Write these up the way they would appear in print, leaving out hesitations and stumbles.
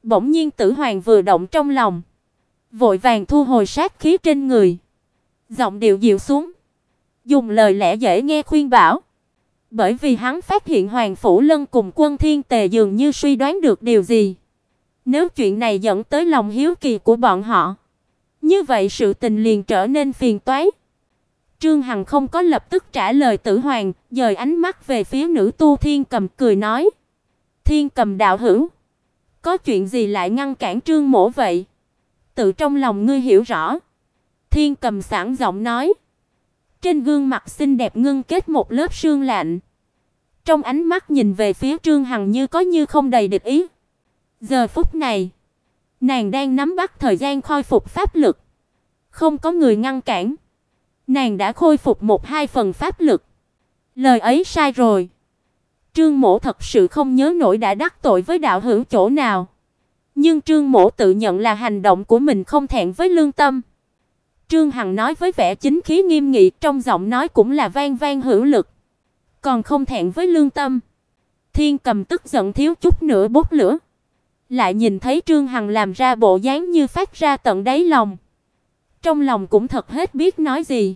Bỗng nhiên Tử Hoàng vừa động trong lòng, vội vàng thu hồi sát khí trên người, giọng điệu dịu xuống, dùng lời lẽ dễ nghe khuyên bảo. Bởi vì hắn phát hiện Hoàng Phủ Lân cùng Quân Thiên Tề dường như suy đoán được điều gì. Nếu chuyện này dẫn tới lòng hiếu kỳ của bọn họ, như vậy sự tình liền trở nên phiền toái. Trương Hằng không có lập tức trả lời Tử Hoàng, dời ánh mắt về phía nữ tu Thiên Cầm, cười nói: "Thiên Cầm đạo hữu, có chuyện gì lại ngăn cản Trương mỗ vậy? Tự trong lòng ngươi hiểu rõ." Thiên Cầm sảng giọng nói. Trên gương mặt xinh đẹp ngưng kết một lớp sương lạnh. Trong ánh mắt nhìn về phía Trương Hằng như có như không đầy địch ý. Giờ phút này, nàng đang nắm bắt thời gian khôi phục pháp lực. Không có người ngăn cản, nàng đã khôi phục 1-2 phần pháp lực. Lời ấy sai rồi. Trương mỗ thật sự không nhớ nổi đã đắc tội với đạo hữu chỗ nào. Nhưng Trương mỗ tự nhận là hành động của mình không thẹn với lương tâm. Trương Hằng nói với vẻ chính khí nghiêm nghị, trong giọng nói cũng là vang vang hữu lực. Còn không thẹn với lương tâm. Thiên Cầm tức giận thiếu chút nữa bốc lửa. Lại nhìn thấy Trương Hằng làm ra bộ dáng như phát ra tận đáy lòng. Trong lòng cũng thật hết biết nói gì.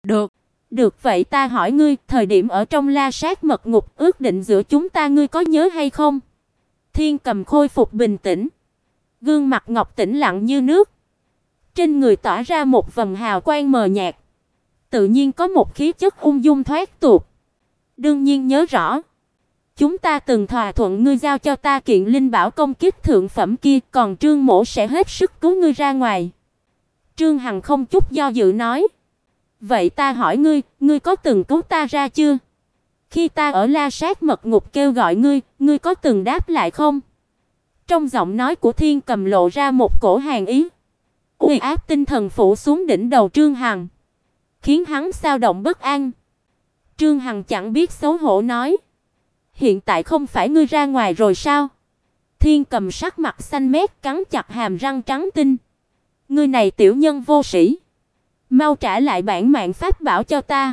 Được vậy ta hỏi ngươi, thời điểm ở trong La Sát mật ngục ước định giữa chúng ta ngươi có nhớ hay không? Thiên Cầm khôi phục bình tĩnh. Gương mặt ngọc tĩnh lặng như nước. Trên người tỏa ra một vầng hào quang mờ nhạt. Tự nhiên có một khí chất ung dung thoát tục. Đương nhiên nhớ rõ. Chúng ta từng thỏa thuận ngươi giao cho ta kiện linh bảo công kích thượng phẩm kia, còn Trương mỗ sẽ hết sức cứu ngươi ra ngoài. Trương Hằng không chút do dự nói. Vậy ta hỏi ngươi, ngươi có từng cứu ta ra chưa? Khi ta ở La Sát mật ngục kêu gọi ngươi, ngươi có từng đáp lại không? Trong giọng nói của Thiên Cầm lộ ra một cổ hàn ý. Uy áp tinh thần phủ xuống đỉnh đầu Trương Hằng, khiến hắn xao động bất an. Trương Hằng chẳng biết xấu hổ nói. Hiện tại không phải ngươi ra ngoài rồi sao? Thiên Cầm sắc mặt xanh mét, cắn chặt hàm răng trắng tinh. Ngươi này tiểu nhân vô sĩ, mau trả lại bản mạng pháp bảo cho ta.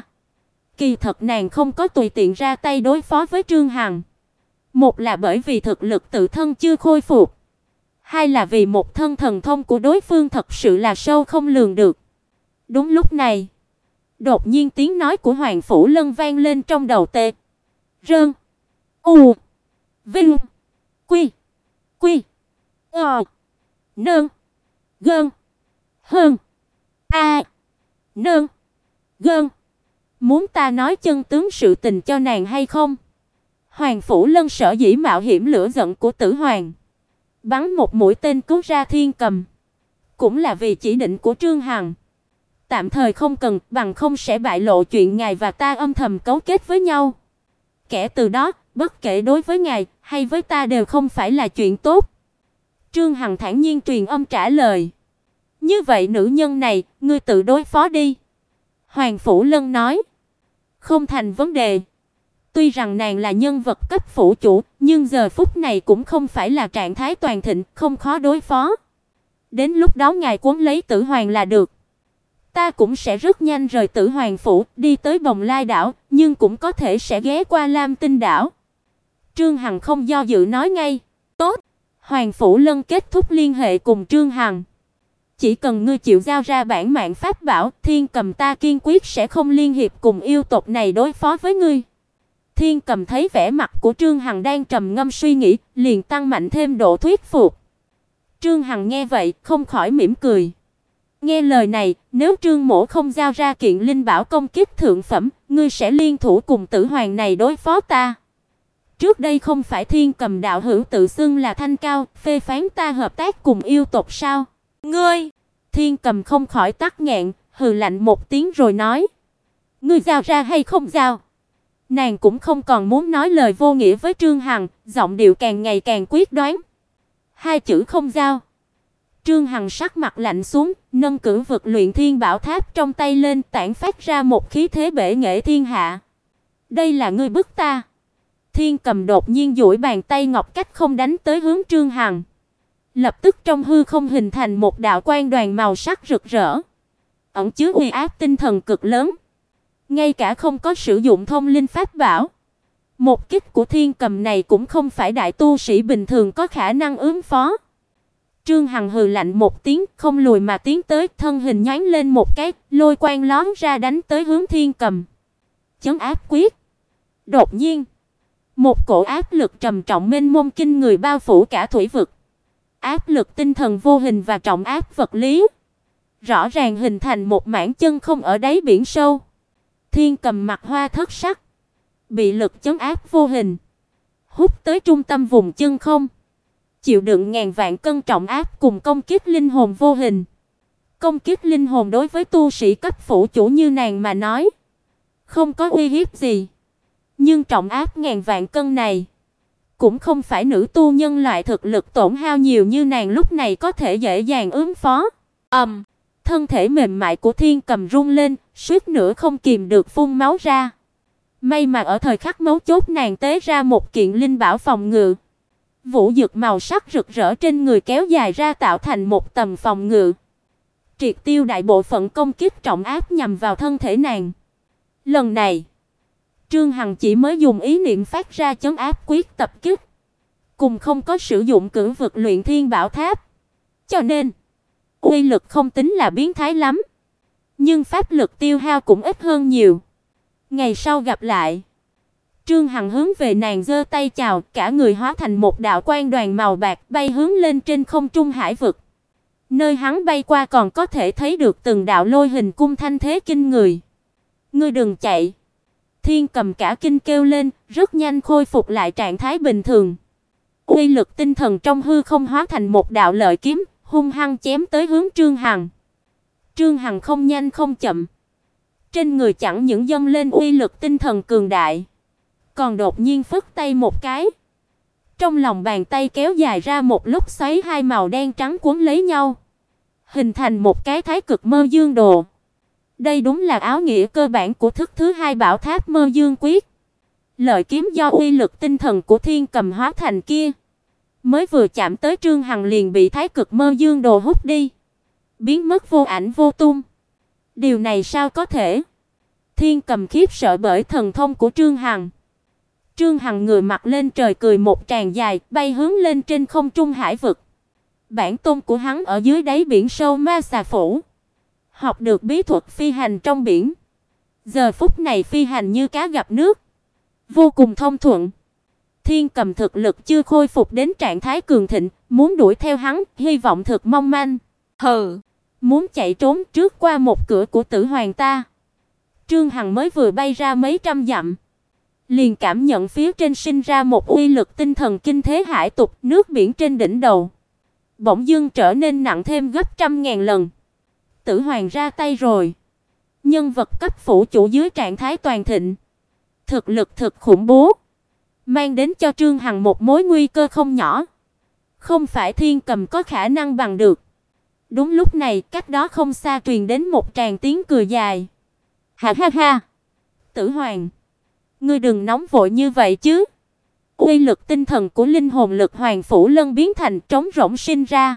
Kỳ thật nàng không có tùy tiện ra tay đối phó với Trương Hằng. Một là bởi vì thực lực tự thân chưa khôi phục, hai là vì một thân thần thông của đối phương thật sự là sâu không lường được. Đúng lúc này, đột nhiên tiếng nói của Hoàng Phủ Lân vang lên trong đầu Tê. Rơn. U. Vinh. Quy. Quy. Ờ. Nơn. Gơn. Hơn. A. Nơn. Gơn. Muốn ta nói chân tướng sự tình cho nàng hay không? Hoàng Phủ Lân sở dĩ mạo hiểm lửa giận của Tử Hoàng, bắn một mũi tên cứu ra Thiên Cầm, cũng là vì chỉ định của Trương Hằng. Tạm thời không cần, bằng không sẽ bại lộ chuyện ngài và ta âm thầm cấu kết với nhau. Kể từ đó, bất kể đối với ngài hay với ta đều không phải là chuyện tốt. Trương Hằng thản nhiên truyền âm trả lời. Như vậy nữ nhân này, ngươi tự đối phó đi. Hoàng Phủ Lân nói. Không thành vấn đề. Tuy rằng nàng là nhân vật cấp phủ chủ, nhưng giờ phút này cũng không phải là trạng thái toàn thịnh, không khó đối phó. Đến lúc đó ngài cuốn lấy Tử Hoàng là được. Ta cũng sẽ rất nhanh rời Tử Hoàng phủ, đi tới Bồng Lai đảo, nhưng cũng có thể sẽ ghé qua Lam Tinh đảo. Trương Hằng không do dự nói ngay. Tốt. Hoàng Phủ Lân kết thúc liên hệ cùng Trương Hằng. Chỉ cần ngươi chịu giao ra bản mạng pháp bảo, Thiên Cầm ta kiên quyết sẽ không liên hiệp cùng yêu tộc này đối phó với ngươi. Thiên Cầm thấy vẻ mặt của Trương Hằng đang trầm ngâm suy nghĩ, liền tăng mạnh thêm độ thuyết phục. Trương Hằng nghe vậy, không khỏi mỉm cười. Nghe lời này, nếu Trương mỗ không giao ra kiện linh bảo công kích thượng phẩm, ngươi sẽ liên thủ cùng Tử Hoàng này đối phó ta. Trước đây không phải Thiên Cầm đạo hữu tự xưng là thanh cao, phê phán ta hợp tác cùng yêu tộc sao? Ngươi! Thiên Cầm không khỏi tắc nghẹn, hừ lạnh một tiếng rồi nói. Ngươi giao ra hay không giao? Nàng cũng không còn muốn nói lời vô nghĩa với Trương Hằng, giọng điệu càng ngày càng quyết đoán. Hai chữ không giao. Trương Hằng sắc mặt lạnh xuống, nâng cử vực luyện thiên bảo tháp trong tay lên, tản phát ra một khí thế bệ nghệ thiên hạ. Đây là ngươi bức ta. Thiên Cầm đột nhiên duỗi bàn tay ngọc cách không đánh tới hướng Trương Hằng. Lập tức trong hư không hình thành một đạo quang đoàn màu sắc rực rỡ, ẩn chứa uy áp tinh thần cực lớn. Ngay cả không có sử dụng thông linh pháp bảo, một kích của Thiên Cầm này cũng không phải đại tu sĩ bình thường có khả năng ứng phó. Trương Hằng hừ lạnh một tiếng, không lùi mà tiến tới, thân hình nhoáng lên một cái, lôi quang lóe ra đánh tới hướng Thiên Cầm. Chấn áp quyết. Đột nhiên, một cổ áp lực trầm trọng mênh mông kinh người bao phủ cả thủy vực. Áp lực tinh thần vô hình và trọng áp vật lý, rõ ràng hình thành một mảng chân không ở đáy biển sâu. Thiên Cầm mặt hoa thất sắc, bị lực chấn áp vô hình hút tới trung tâm vùng chân không, chịu đựng ngàn vạn cân trọng áp cùng công kích linh hồn vô hình. Công kích linh hồn đối với tu sĩ cấp phủ chủ như nàng mà nói, không có uy hiếp gì. Nhưng trọng áp ngàn vạn cân này, cũng không phải nữ tu nhân loại thực lực tổn hao nhiều như nàng lúc này có thể dễ dàng ứng phó. Thân thể mềm mại của Thiên Cầm rung lên, suýt nữa không kìm được phun máu ra. May mà ở thời khắc mấu chốt nàng tế ra một kiện linh bảo phòng ngự. Vũ dược màu sắc rực rỡ trên người kéo dài ra tạo thành một tầng phòng ngự, triệt tiêu đại bộ phận công kích trọng áp nhằm vào thân thể nàng. Lần này, Trương Hằng chỉ mới dùng ý niệm phát ra chấn áp quyết tập kích, cùng không có sử dụng cửu vực luyện thiên bảo tháp, cho nên uy lực không tính là biến thái lắm, nhưng pháp lực tiêu hao cũng ít hơn nhiều. Ngày sau gặp lại, Trương Hằng hướng về nàng giơ tay chào, cả người hóa thành một đạo quang đoàn màu bạc bay hướng lên trên không trung hải vực. Nơi hắn bay qua còn có thể thấy được từng đạo lôi hình cung thanh thế kinh người. Ngươi đừng chạy! Thiên Cầm cả kinh kêu lên, rất nhanh khôi phục lại trạng thái bình thường. Uy lực tinh thần trong hư không hóa thành một đạo lợi kiếm, hung hăng chém tới hướng Trương Hằng. Trương Hằng không nhanh không chậm, trên người chẳng những dâng lên uy lực tinh thần cường đại, còn đột nhiên phất tay một cái. Trong lòng bàn tay kéo dài ra một lốc xoáy hai màu đen trắng cuốn lấy nhau, hình thành một cái Thái Cực Mơ Dương Đồ. Đây đúng là áo nghĩa cơ bản của thức thứ hai bảo tháp Mơ Dương Quyết. Lợi kiếm do uy lực tinh thần của Thiên Cầm hóa thành kia, mới vừa chạm tới Trương Hằng liền bị Thái Cực Mơ Dương Đồ hút đi, biến mất vô ảnh vô tung. Điều này sao có thể? Thiên Cầm khiếp sợ bởi thần thông của Trương Hằng. Trương Hằng ngửa mặt lên trời cười một tràng dài, bay hướng lên trên không trung hải vực. Bản tôn của hắn ở dưới đáy biển sâu Ma Xà Phủ, học được bí thuật phi hành trong biển. Giờ phút này phi hành như cá gặp nước, vô cùng thông thuận. Thiên Cầm thực lực chưa khôi phục đến trạng thái cường thịnh, muốn đuổi theo hắn, hy vọng thực mong manh. Hừ, muốn chạy trốn trước qua một cửa của Tử Hoàng ta. Trương Hằng mới vừa bay ra mấy trăm dặm, liền cảm nhận phía trên sinh ra một uy lực tinh thần kinh thế hải tục, nước biển trên đỉnh đầu bỗng dưng trở nên nặng thêm gấp trăm ngàn lần. Tử Hoàng ra tay rồi. Nhân vật cấp phủ chủ dưới trạng thái toàn thịnh, thực lực thực khủng bố, mang đến cho Trương Hằng một mối nguy cơ không nhỏ. Không phải Thiên Cầm có khả năng bằng được. Đúng lúc này, cách đó không xa truyền đến một tràng tiếng cười dài. Ha ha ha! Tử Hoàng, ngươi đừng nóng vội như vậy chứ. Uy lực tinh thần của linh hồn lực Hoàng Phủ Lân biến thành trống rỗng sinh ra.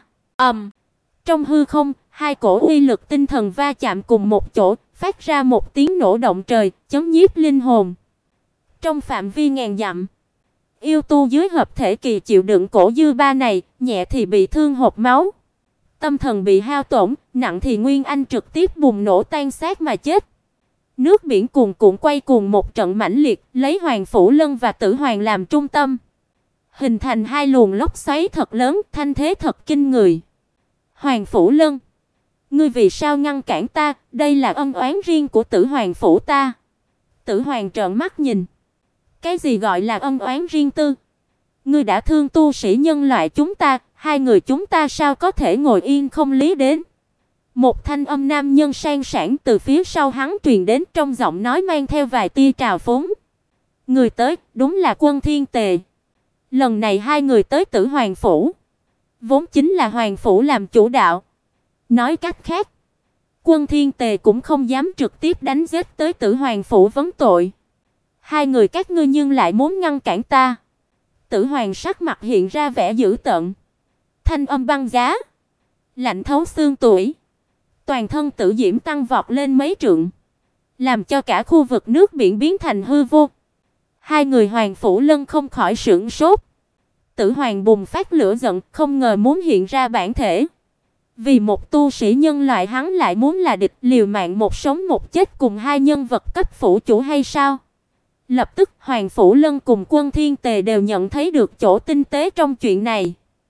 Trong hư không, hai cổ uy lực tinh thần va chạm cùng một chỗ, phát ra một tiếng nổ động trời, chấn nhiếp linh hồn. Trong phạm vi ngàn dặm, yêu tu dưới hợp thể kỳ chịu đựng cổ dư ba này, nhẹ thì bị thương hộc máu, tâm thần bị hao tổn, nặng thì nguyên anh trực tiếp bùng nổ tan xác mà chết. Nước biển cuồn cuộn quay cuồng một trận mãnh liệt, lấy Hoàng Phủ Lân và Tử Hoàng làm trung tâm, hình thành hai luồng lốc xoáy thật lớn, thanh thế thật kinh người. Hoàng Phủ Lân, ngươi vì sao ngăn cản ta? Đây là ân oán riêng của Tử Hoàng phủ ta. Tử Hoàng trợn mắt nhìn. Cái gì gọi là ân oán riêng tư? Ngươi đã thương tu sĩ nhân loại chúng ta, hai người chúng ta sao có thể ngồi yên không lý đến? Một thanh âm nam nhân sang sảng từ phía sau hắn truyền đến, trong giọng nói mang theo vài tia trào phúng. Người tới đúng là Quân Thiên Tề. Lần này hai người tới Tử Hoàng phủ, vốn chính là Hoàng phủ làm chủ đạo. Nói cách khác, Quân Thiên Tề cũng không dám trực tiếp đánh giết tới Tử Hoàng phủ vấn tội. Hai người các ngươi nhưng lại muốn ngăn cản ta. Tử Hoàng sắc mặt hiện ra vẻ dữ tợn, thanh âm băng giá, lạnh thấu xương tủy. Toàn thân Tử Diễm tăng vọt lên mấy trượng, làm cho cả khu vực nước biển biến thành hư vô. Hai người Hoàng Phủ Lân không khỏi sửng sốt. Tử Hoàng bùng phát lửa giận, không ngờ muốn hiện ra bản thể. Vì một tu sĩ nhân loại hắn lại muốn là địch, liều mạng một sống một chết cùng hai nhân vật cấp phủ chủ hay sao? Lập tức Hoàng Phủ Lân cùng Quân Thiên Tề đều nhận thấy được chỗ tinh tế trong chuyện này.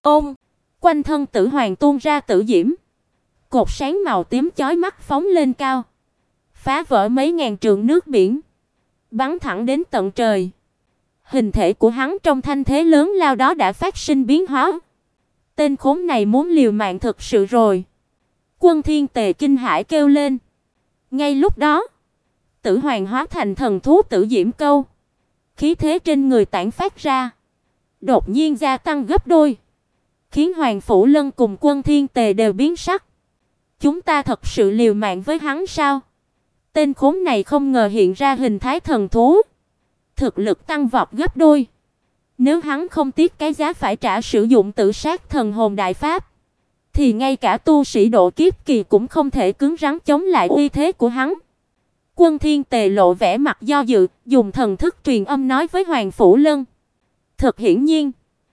Quanh thân Tử Hoàng tuôn ra tử diễm. Cột sáng màu tím chói mắt phóng lên cao, phá vỡ mấy ngàn trượng nước biển, bắn thẳng đến tận trời. Hình thể của hắn trong thanh thế lớn lao đó đã phát sinh biến hóa. Tên khốn này muốn liều mạng thực sự rồi. Quân Thiên Tề kinh hãi kêu lên. Ngay lúc đó, Tử Hoàng hóa thành thần thú Tử Diễm Câu, khí thế trên người tản phát ra, đột nhiên gia tăng gấp đôi, khiến Hoàng Phủ Lân cùng Quân Thiên Tề đều biến sắc. Chúng ta thật sự liều mạng với hắn sao? Tên khốn này không ngờ hiện ra hình thái thần thú, thực lực tăng vọt gấp đôi. Nếu hắn không tiếc cái giá phải trả sử dụng tự sát thần hồn đại pháp, thì ngay cả tu sĩ độ kiếp kỳ cũng không thể cứng rắn chống lại uy thế của hắn. Quân Thiên Tề lộ vẻ mặt do dự, dùng thần thức truyền âm nói với Hoàng Phủ Lân. Thật hiển nhiên,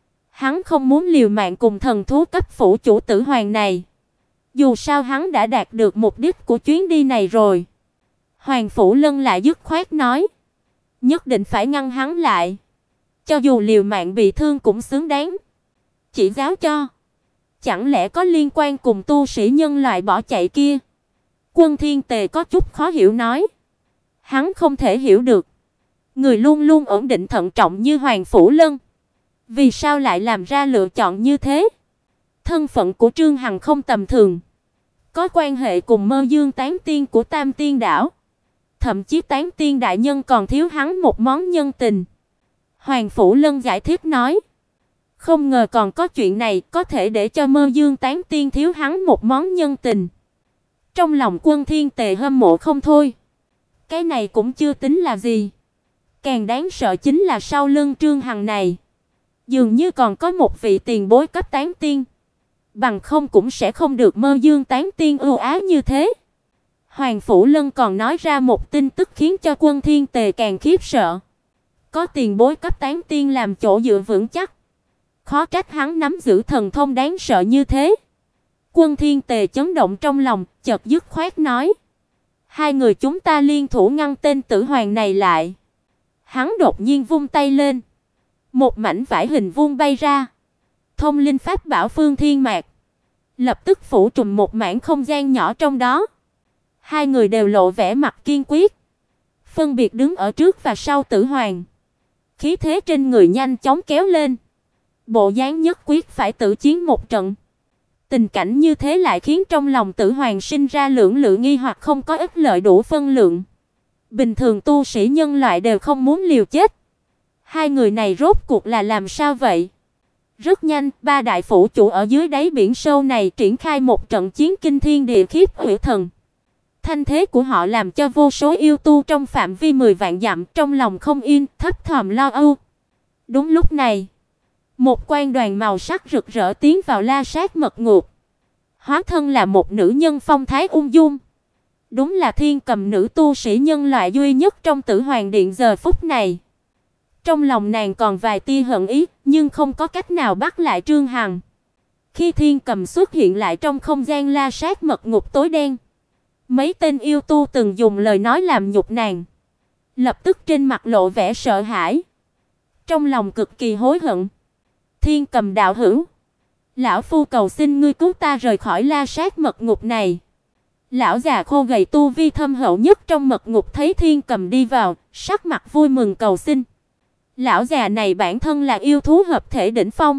hắn không muốn liều mạng cùng thần thú cấp phủ chủ Tử Hoàng này. Dù sao hắn đã đạt được mục đích của chuyến đi này rồi. Hoàng Phủ Lân lại dứt khoát nói, nhất định phải ngăn hắn lại. Cho dù liều mạng bị thương cũng xứng đáng. Chỉ giáo cho, chẳng lẽ có liên quan cùng tu sĩ nhân loại bỏ chạy kia? Quân Thiên Tề có chút khó hiểu nói. Hắn không thể hiểu được, người luôn luôn ổn định thận trọng như Hoàng Phủ Lân, vì sao lại làm ra lựa chọn như thế? Thân phận của Trương Hằng không tầm thường, có quan hệ cùng Mơ Dương Tán Tiên của Tam Tiên đảo. Thậm chí Tán Tiên đại nhân còn thiếu hắn một món nhân tình. Hoàng Phủ Lân giải thích nói, không ngờ còn có chuyện này, có thể để cho Mơ Dương Tán Tiên thiếu hắn một món nhân tình. Trong lòng Quân Thiên Tề hâm mộ không thôi. Cái này cũng chưa tính là gì. Càng đáng sợ chính là sau lưng Trương Hằng này, dường như còn có một vị tiền bối cấp Tán Tiên. Bằng không cũng sẽ không được Mơ Dương Tán Tiên ưu ái như thế. Hoàng Phủ Lân còn nói ra một tin tức khiến cho Quân Thiên Tề càng khiếp sợ. Có tiền bối cấp Tán Tiên làm chỗ dựa vững chắc, khó trách hắn nắm giữ thần thông đáng sợ như thế. Quân Thiên Tề chấn động trong lòng, chợt dứt khoát nói, hai người chúng ta liên thủ ngăn tên Tử Hoàng này lại. Hắn đột nhiên vung tay lên, một mảnh vải hình vuông bay ra, thông linh pháp bảo Phương Thiên Mạc, lập tức phủ trùm một mảng không gian nhỏ trong đó. Hai người đều lộ vẻ mặt kiên quyết, phân biệt đứng ở trước và sau Tử Hoàng. Khí thế trên người nhanh chóng kéo lên, bộ dáng nhất quyết phải tự chiến một trận. Tình cảnh như thế lại khiến trong lòng Tử Hoàng sinh ra lưỡng lự nghi hoặc không có ích lợi đủ phân lượng. Bình thường tu sĩ nhân loại đều không muốn liều chết. Hai người này rốt cuộc là làm sao vậy? Rất nhanh, ba đại phủ chủ ở dưới đáy biển sâu này triển khai một trận chiến kinh thiên địa khiếp hủy thần. Thanh thế của họ làm cho vô số yêu tu trong phạm vi 10 vạn dặm trong lòng không yên, thấp thỏm lo âu. Đúng lúc này, một quan đoàn màu sắc rực rỡ tiến vào La Sát Mật Ngục. Hóa thân là một nữ nhân phong thái ung dung. Đúng là Thiên Cầm nữ tu sĩ nhân loại duy nhất trong Tử Hoàng điện giờ phút này. Trong lòng nàng còn vài tia hận ý, nhưng không có cách nào bắt lại Trương Hằng. Khi Thiên Cầm xuất hiện lại trong không gian La Sát Mật Ngục tối đen, mấy tên yêu tu từng dùng lời nói làm nhục nàng, lập tức trên mặt lộ vẻ sợ hãi, trong lòng cực kỳ hối hận. Thiên Cầm đạo hữu, lão phu cầu xin ngươi cứu ta rời khỏi La Sát Mật Ngục này. Lão già khô gầy tu vi thâm hậu nhất trong mật ngục thấy Thiên Cầm đi vào, sắc mặt vui mừng cầu xin. Lão già này bản thân là yêu thú hợp thể đỉnh phong,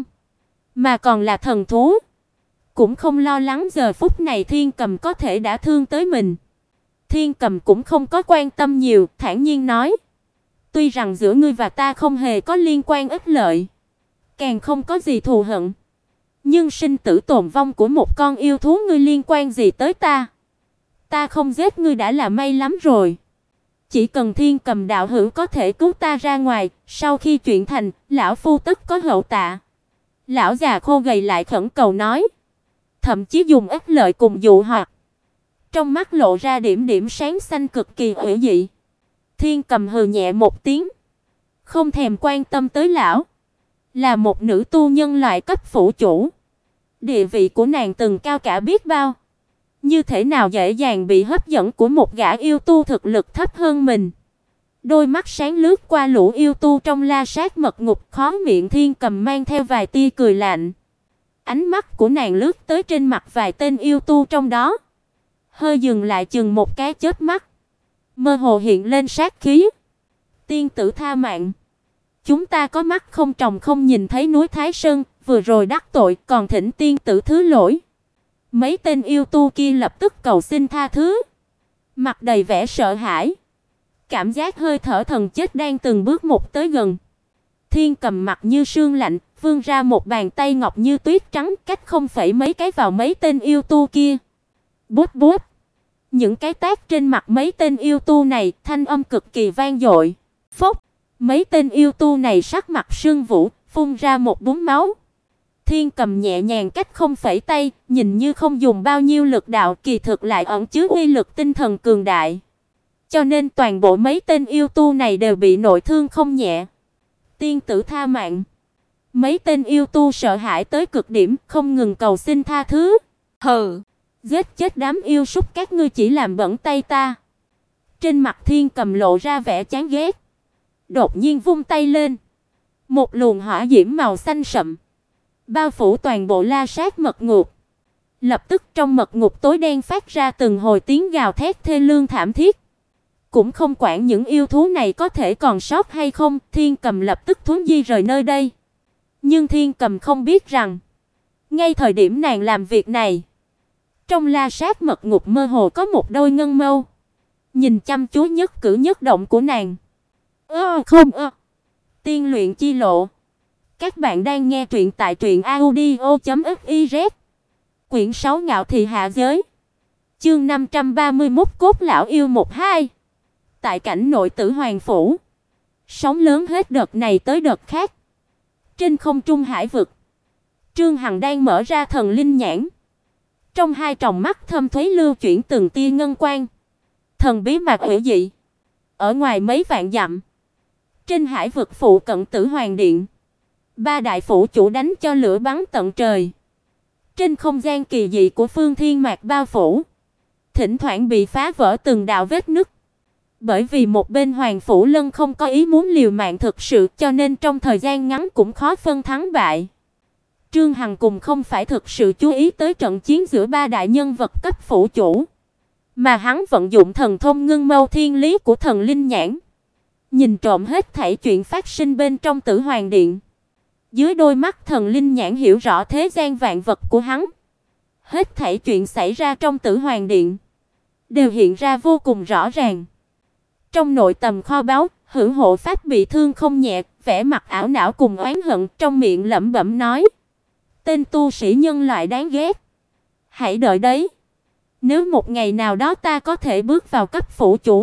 mà còn là thần thú, cũng không lo lắng giờ phút này Thiên Cầm có thể đã thương tới mình. Thiên Cầm cũng không có quan tâm nhiều, thản nhiên nói: "Tuy rằng giữa ngươi và ta không hề có liên quan ích lợi, càng không có gì thù hận, nhưng sinh tử tồn vong của một con yêu thú ngươi liên quan gì tới ta? Ta không giết ngươi đã là may lắm rồi. Chỉ cần Thiên Cầm đạo hữu có thể cứu ta ra ngoài, sau khi chuyện thành, lão phu tất có hậu tạ." Lão già khô gầy lại khẩn cầu nói, thậm chí dùng ích lợi cùng dụ hoặc. Trong mắt lộ ra điểm điểm sáng xanh cực kỳ ủy dị. Thiên Cầm hừ nhẹ một tiếng, không thèm quan tâm tới lão. là một nữ tu nhân loại cấp phủ chủ. Địa vị của nàng từng cao cả biết bao. Như thế nào dễ dàng bị hấp dẫn của một gã yêu tu thực lực thấp hơn mình. Đôi mắt sáng lướt qua lũ yêu tu trong la sát mật ngục, khóe miệng Thiên Cầm mang theo vài tia cười lạnh. Ánh mắt của nàng lướt tới trên mặt vài tên yêu tu trong đó, hơi dừng lại chừng một cái chớp mắt, mơ hồ hiện lên sát khí. Tiên tử tha mạng, chúng ta có mắt không tròng không nhìn thấy núi Thái Sơn, vừa rồi đắc tội, còn thỉnh tiên tử thứ lỗi. Mấy tên yêu tu kia lập tức cầu xin tha thứ, mặt đầy vẻ sợ hãi, cảm giác hơi thở thần chết đang từng bước một tới gần. Thiên Cầm mặt như sương lạnh, vươn ra một bàn tay ngọc như tuyết trắng, cách không phẩy mấy cái vào mấy tên yêu tu kia. Bút bút. Những cái tát trên mặt mấy tên yêu tu này, thanh âm cực kỳ vang dội. Phốc, mấy tên yêu tu này sắc mặt sưng vũ, phun ra một búng máu. Thiên Cầm nhẹ nhàng cách không phẩy tay, nhìn như không dùng bao nhiêu lực đạo, kỳ thực lại ẩn chứa uy lực tinh thần cường đại. Cho nên toàn bộ mấy tên yêu tu này đều bị nội thương không nhẹ. Tiên tử tha mạng. Mấy tên yêu tu sợ hãi tới cực điểm, không ngừng cầu xin tha thứ. Hừ, giết chết đám yêu súc các ngươi chỉ làm bẩn tay ta. Trên mặt Thiên Cầm lộ ra vẻ chán ghét. Đột nhiên vung tay lên, một luồng hỏa diễm màu xanh sậm bao phủ toàn bộ la sát mật ngục. Lập tức trong mật ngục tối đen phát ra từng hồi tiếng gào thét thê lương thảm thiết. Cũng không quản những yêu thú này có thể còn sót hay không, Thiên Cầm lập tức thuấn di rời nơi đây. Nhưng Thiên Cầm không biết rằng, ngay thời điểm nàng làm việc này, trong la sát mật ngục mơ hồ có một đôi ngân mâu nhìn chăm chú nhất cử nhất động của nàng. Tiên luyện chi lộ. Các bạn đang nghe truyện tại truyệnaudio.fiz. Quyển 6 Ngạo thị hạ giới. Chương 531 Cốt lão yêu 1-2. Tại cảnh nội Tử Hoàng phủ, sóng lớn hết đợt này tới đợt khác. Trên không trung hải vực, Trương Hằng đang mở ra thần linh nhãn. Trong hai tròng mắt thâm thúy lưu chuyển từng tia ngân quang, thần bí mạc hữu dị. Ở ngoài mấy vạn dặm, trên hải vực phụ cận Tử Hoàng điện, ba đại phủ chủ đánh cho lửa bắn tận trời. Trên không gian kỳ dị của Phương Thiên Mạc bao phủ, thỉnh thoảng bị phá vỡ từng đạo vết nứt. Bởi vì một bên Hoàng phủ Lân không có ý muốn liều mạng thực sự, cho nên trong thời gian ngắn cũng khó phân thắng bại. Trương Hằng cùng không phải thực sự chú ý tới trận chiến giữa ba đại nhân vật cấp phủ chủ, mà hắn vận dụng thần thông ngưng mâu thiên lý của thần linh nhãn, nhìn trộm hết thảy chuyện phát sinh bên trong Tử Hoàng điện. Dưới đôi mắt thần linh nhãn hiểu rõ thế gian vạn vật của hắn. Hết thảy chuyện xảy ra trong Tử Hoàng điện đều hiện ra vô cùng rõ ràng. Trong nội tầm kho báu, Hữu Hộ Pháp bị thương không nhẹ, vẻ mặt ảo não cùng oán hận, trong miệng lẩm bẩm nói: "Tên tu sĩ nhân loại đáng ghét. Hãy đợi đấy. Nếu một ngày nào đó ta có thể bước vào cấp phủ chủ,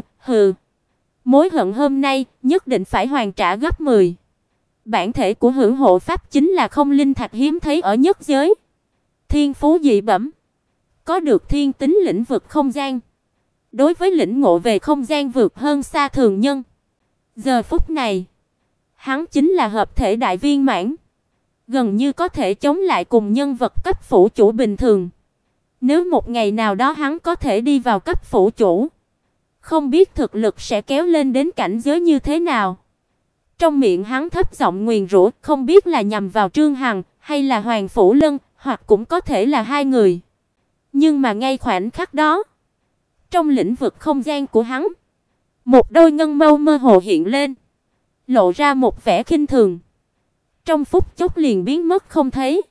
mối hận hôm nay nhất định phải hoàn trả gấp 10." Bản thể của Hữu Hộ Pháp chính là không linh thạch hiếm thấy ở nhất giới. Thiên phú dị bẩm, có được thiên tính lĩnh vực không gian. Đối với lĩnh ngộ về không gian vượt hơn xa thường nhân. Giờ phút này, hắn chính là hợp thể đại viên mãn, gần như có thể chống lại cùng nhân vật cấp phủ chủ bình thường. Nếu một ngày nào đó hắn có thể đi vào cấp phủ chủ, không biết thực lực sẽ kéo lên đến cảnh giới như thế nào. Trong miệng hắn thấp giọng nguyền rủa, không biết là nhằm vào Trương Hằng hay là Hoàng phủ Lân, hoặc cũng có thể là hai người. Nhưng mà ngay khoảnh khắc đó, trong lĩnh vực không gian của hắn, một đôi ngân mâu mơ hồ hiện lên, lộ ra một vẻ khinh thường. Trong phút chốc liền biến mất không thấy.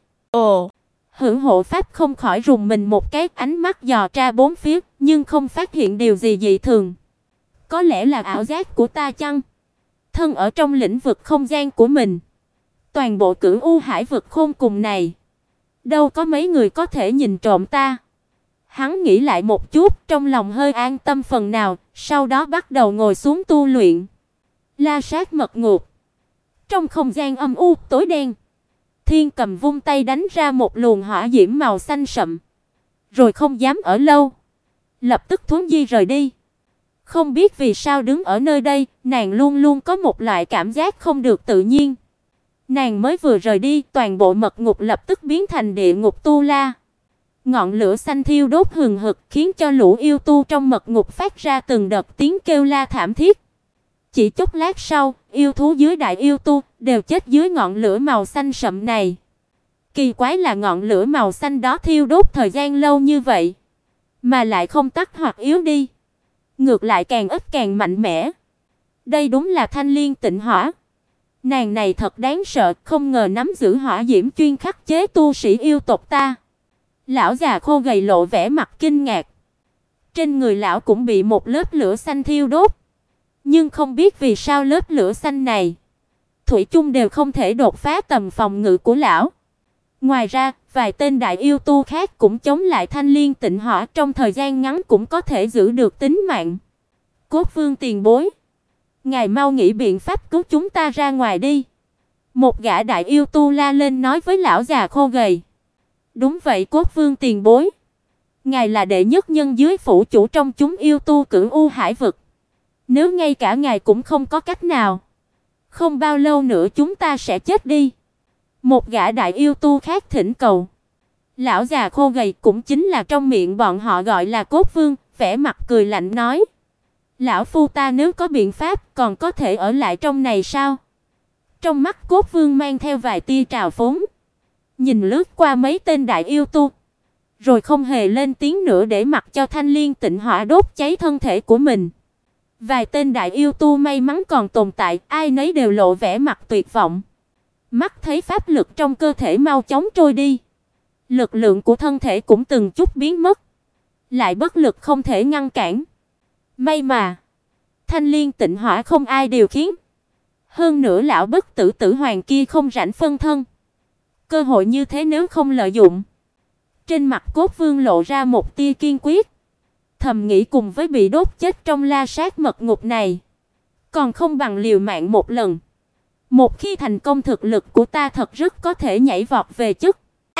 Hữu Hộ Pháp không khỏi rùng mình một cái, ánh mắt dò tra bốn phía, nhưng không phát hiện điều gì dị thường. Có lẽ là ảo giác của ta chăng? Thân ở trong lĩnh vực không gian của mình, toàn bộ Cửu U hải vực khôn cùng này, đâu có mấy người có thể nhìn trộm ta. Hắn nghĩ lại một chút, trong lòng hơi an tâm phần nào, sau đó bắt đầu ngồi xuống tu luyện. La sát mật ngục. Trong không gian âm u tối đen, Thiên Cầm vung tay đánh ra một luồng hỏa diễm màu xanh sậm, rồi không dám ở lâu, lập tức thuấn di rời đi. Không biết vì sao đứng ở nơi đây, nàng luôn luôn có một loại cảm giác không được tự nhiên. Nàng mới vừa rời đi, toàn bộ mật ngục lập tức biến thành địa ngục tu la. Ngọn lửa xanh thiêu đốt hừng hực, khiến cho lũ yêu tu trong mật ngục phát ra từng đợt tiếng kêu la thảm thiết. Chỉ chốc lát sau, yêu thú dưới đại yêu tu đều chết dưới ngọn lửa màu xanh sậm này. Kỳ quái là ngọn lửa màu xanh đó thiêu đốt thời gian lâu như vậy, mà lại không tắt hoặc yếu đi, ngược lại càng ít càng mạnh mẽ. Đây đúng là Thanh Liên Tịnh Hỏa. Nàng này thật đáng sợ, không ngờ nắm giữ hỏa diễm chuyên khắc chế tu sĩ yêu tộc ta. Lão già khô gầy lộ vẻ mặt kinh ngạc. Trên người lão cũng bị một lớp lửa xanh thiêu đốt, nhưng không biết vì sao lớp lửa xanh này thủy chung đều không thể đột phá tầm phòng ngự của lão. Ngoài ra, vài tên đại yêu tu khác cũng chống lại Thanh Liên Tịnh Hỏa, trong thời gian ngắn cũng có thể giữ được tính mạng. Cốt Vương tiền bối, ngài mau nghĩ biện pháp cứu chúng ta ra ngoài đi. Một gã đại yêu tu la lên nói với lão già khô gầy. Đúng vậy Cốt Vương tiền bối, ngài là đệ nhất nhân dưới phủ chủ trong chúng yêu tu Cửu U Hải vực. Nếu ngay cả ngài cũng không có cách nào, không bao lâu nữa chúng ta sẽ chết đi. Một gã đại yêu tu khác thỉnh cầu. Lão già khô gầy, cũng chính là trong miệng bọn họ gọi là Cốt Vương, vẻ mặt cười lạnh nói: "Lão phu ta nếu có biện pháp, còn có thể ở lại trong này sao?" Trong mắt Cốt Vương mang theo vài tia trào phúng, nhìn lướt qua mấy tên đại yêu tu, rồi không hề lên tiếng nữa để mặc cho Thanh Liên Tịnh Hỏa đốt cháy thân thể của mình. Vài tên đại yêu tu may mắn còn tồn tại, ai nấy đều lộ vẻ mặt tuyệt vọng. Mắt thấy pháp lực trong cơ thể mau chóng trôi đi, lực lượng của thân thể cũng từng chút biến mất, lại bất lực không thể ngăn cản. May mà Thanh Liên Tịnh Hỏa không ai điều khiển. Hơn nữa lão bất tử tử hoàng kia không rảnh phân thân. Cơ hội như thế nếu không lợi dụng. Trên mặt Cốt Vương lộ ra một tia kiên quyết, thầm nghĩ cùng với bị đốt chết trong la sát mật ngục này, còn không bằng liều mạng một lần. Một khi thành công, thực lực của ta thật rất có thể nhảy vọt về chức.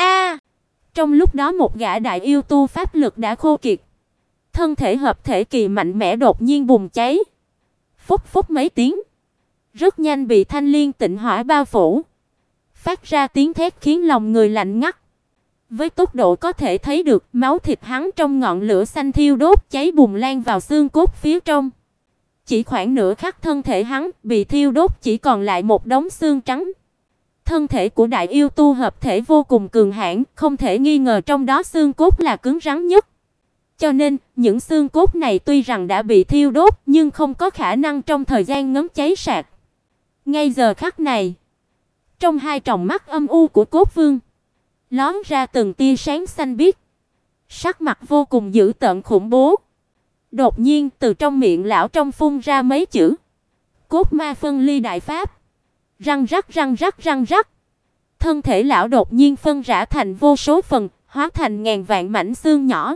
Trong lúc đó một gã đại yêu tu pháp lực đã khô kiệt, thân thể hợp thể kỳ mạnh mẽ đột nhiên bùng cháy. Phốc phốc mấy tiếng, rất nhanh bị Thanh Liên Tịnh Hỏa bao phủ, phát ra tiếng thét khiến lòng người lạnh ngắt. Với tốc độ có thể thấy được, máu thịt hắn trong ngọn lửa xanh thiêu đốt cháy bùng lan vào xương cốt phía trong. Chỉ khoảng nửa khắc thân thể hắn bị thiêu đốt chỉ còn lại một đống xương trắng. Thân thể của đại yêu tu hợp thể vô cùng cường hãn, không thể nghi ngờ trong đó xương cốt là cứng rắn nhất. Cho nên, những xương cốt này tuy rằng đã bị thiêu đốt, nhưng không có khả năng trong thời gian ngấm cháy sạch. Ngay giờ khắc này, trong hai tròng mắt âm u của Cốt Vương lóe ra từng tia sáng xanh biếc, sắc mặt vô cùng dữ tợn khủng bố. Đột nhiên, từ trong miệng lão trong phun ra mấy chữ: Cốt Ma Phân Ly Đại Pháp. Răng rắc răng rắc răng rắc. Thân thể lão đột nhiên phân rã thành vô số phần, hóa thành ngàn vạn mảnh xương nhỏ.